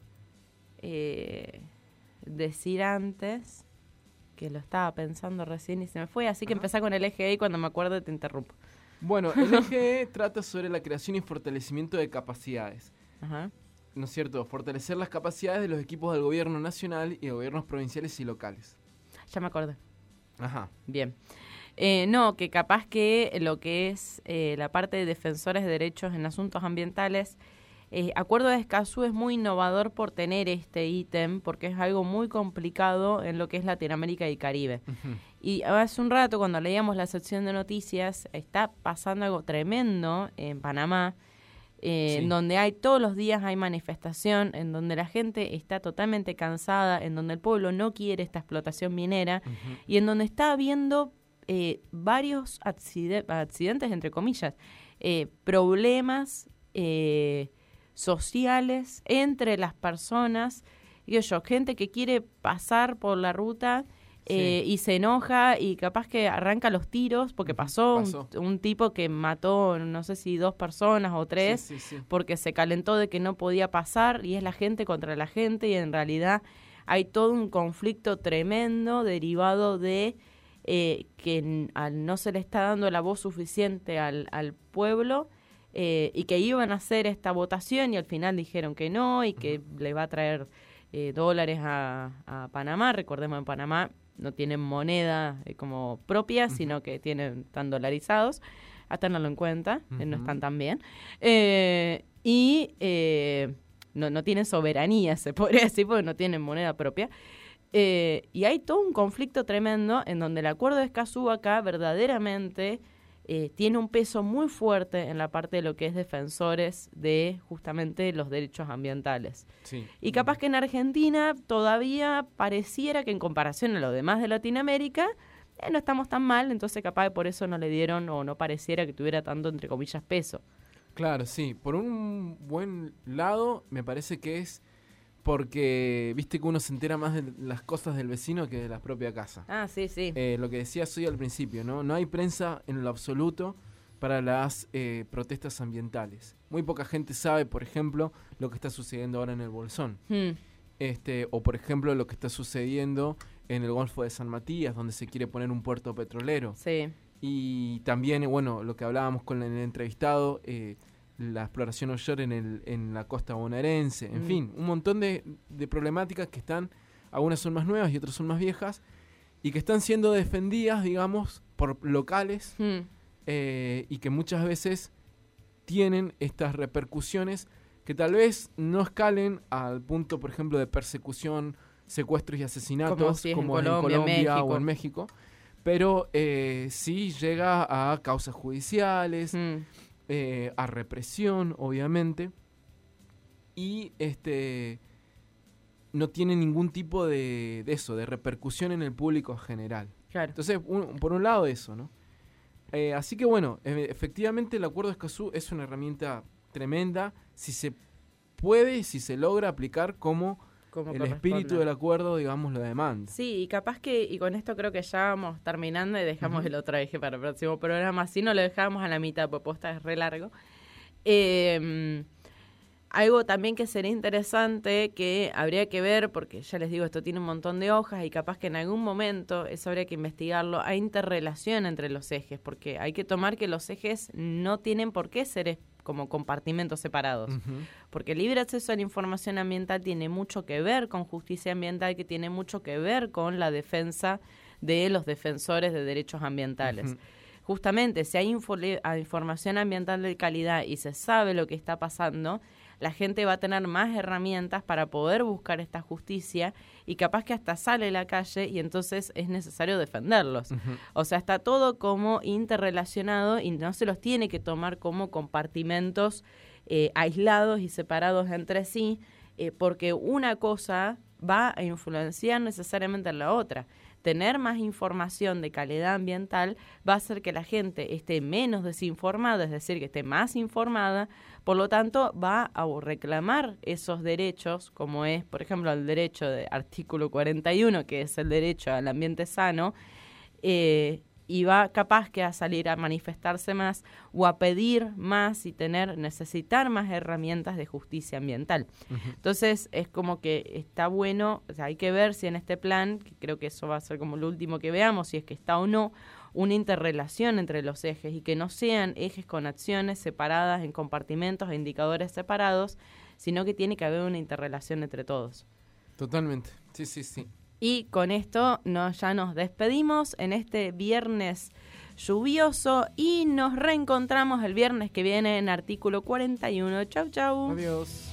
decir antes, que lo estaba pensando recién y se me fue, así que empecé con el eje E y cuando me acuerdo te interrumpo. Bueno, el eje E trata sobre la creación y fortalecimiento de capacidades. Ajá. ¿No es cierto? Fortalecer las capacidades de los equipos del gobierno nacional y de gobiernos provinciales y locales. Ya me acordé. Ajá. Bien. No, que capaz que lo que es la parte de defensores de derechos en asuntos ambientales, Acuerdo de Escazú es muy innovador por tener este ítem, porque es algo muy complicado en lo que es Latinoamérica y Caribe. Y hace un rato, cuando leíamos la sección de noticias, está pasando algo tremendo en Panamá, en donde todos los días hay manifestación, en donde la gente está totalmente cansada, en donde el pueblo no quiere esta explotación minera, y en donde está habiendo varios accidentes, entre comillas, problemas sociales entre las personas digo yo, gente que quiere pasar por la ruta y se enoja y capaz que arranca los tiros, porque pasó. Un tipo que mató, no sé si 2 personas o 3, porque se calentó de que no podía pasar, y es la gente contra la gente, y en realidad hay todo un conflicto tremendo derivado de que no se le está dando la voz suficiente al pueblo, y que iban a hacer esta votación y al final dijeron que no, y que le va a traer dólares a Panamá. Recordemos, en Panamá no tienen moneda como propia, sino que están dolarizados, a tenerlo en cuenta, no están tan bien. No tienen soberanía, se podría decir, porque no tienen moneda propia. Y hay todo un conflicto tremendo en donde el acuerdo de Escazú acá verdaderamente tiene un peso muy fuerte en la parte de lo que es defensores de justamente los derechos ambientales. Sí. Y capaz que en Argentina todavía pareciera que en comparación a lo demás de Latinoamérica no estamos tan mal, entonces capaz de por eso no le dieron o no pareciera que tuviera tanto, entre comillas, peso. Claro, sí. Por un buen lado me parece que es porque viste que uno se entera más de las cosas del vecino que de la propia casa. Ah, sí, sí. Lo que decías hoy al principio, ¿no? No hay prensa en lo absoluto para las protestas ambientales. Muy poca gente sabe, por ejemplo, lo que está sucediendo ahora en el Bolsón. O, por ejemplo, lo que está sucediendo en el Golfo de San Matías, donde se quiere poner un puerto petrolero. Sí. Y también, bueno, lo que hablábamos con el entrevistado, la exploración offshore en la costa bonaerense, en fin, un montón de problemáticas que están, algunas son más nuevas y otras son más viejas, y que están siendo defendidas, digamos, por locales, y que muchas veces tienen estas repercusiones que tal vez no escalen al punto, por ejemplo, de persecución, secuestros y asesinatos, como en Colombia o en México, pero sí llega a causas judiciales, a represión, obviamente, y no tiene ningún tipo de repercusión en el público en general. Claro. Entonces, por un lado eso, ¿no? Así que bueno, efectivamente el Acuerdo de Escazú es una herramienta tremenda, si se puede, si se logra aplicar como el espíritu del acuerdo, digamos, lo demanda. Sí, y capaz que, y con esto creo que ya vamos terminando y dejamos el otro eje para el próximo programa, si no lo dejamos a la mitad, porque posta es re largo. Algo también que sería interesante, que habría que ver, porque ya les digo, esto tiene un montón de hojas y capaz que en algún momento eso habría que investigarlo, hay interrelación entre los ejes, porque hay que tomar que los ejes no tienen por qué ser como compartimentos separados, porque el libre acceso a la información ambiental tiene mucho que ver con justicia ambiental, que tiene mucho que ver con la defensa de los defensores de derechos ambientales. Justamente, si hay información ambiental de calidad y se sabe lo que está pasando, la gente va a tener más herramientas para poder buscar esta justicia y capaz que hasta sale a la calle y entonces es necesario defenderlos. O sea, está todo como interrelacionado y no se los tiene que tomar como compartimentos aislados y separados entre sí, porque una cosa va a influenciar necesariamente en la otra. Tener más información de calidad ambiental va a hacer que la gente esté menos desinformada, es decir, que esté más informada, por lo tanto va a reclamar esos derechos, como es, por ejemplo, el derecho de artículo 41, que es el derecho al ambiente sano, y va capaz que a salir a manifestarse más o a pedir más y necesitar más herramientas de justicia ambiental. Entonces es como que está bueno, o sea, hay que ver si en este plan, que creo que eso va a ser como lo último que veamos, si es que está o no, una interrelación entre los ejes y que no sean ejes con acciones separadas en compartimentos e indicadores separados, sino que tiene que haber una interrelación entre todos. Totalmente, sí. Y con esto ya nos despedimos en este viernes lluvioso y nos reencontramos el viernes que viene en Artículo 41. Chau, chau. Adiós.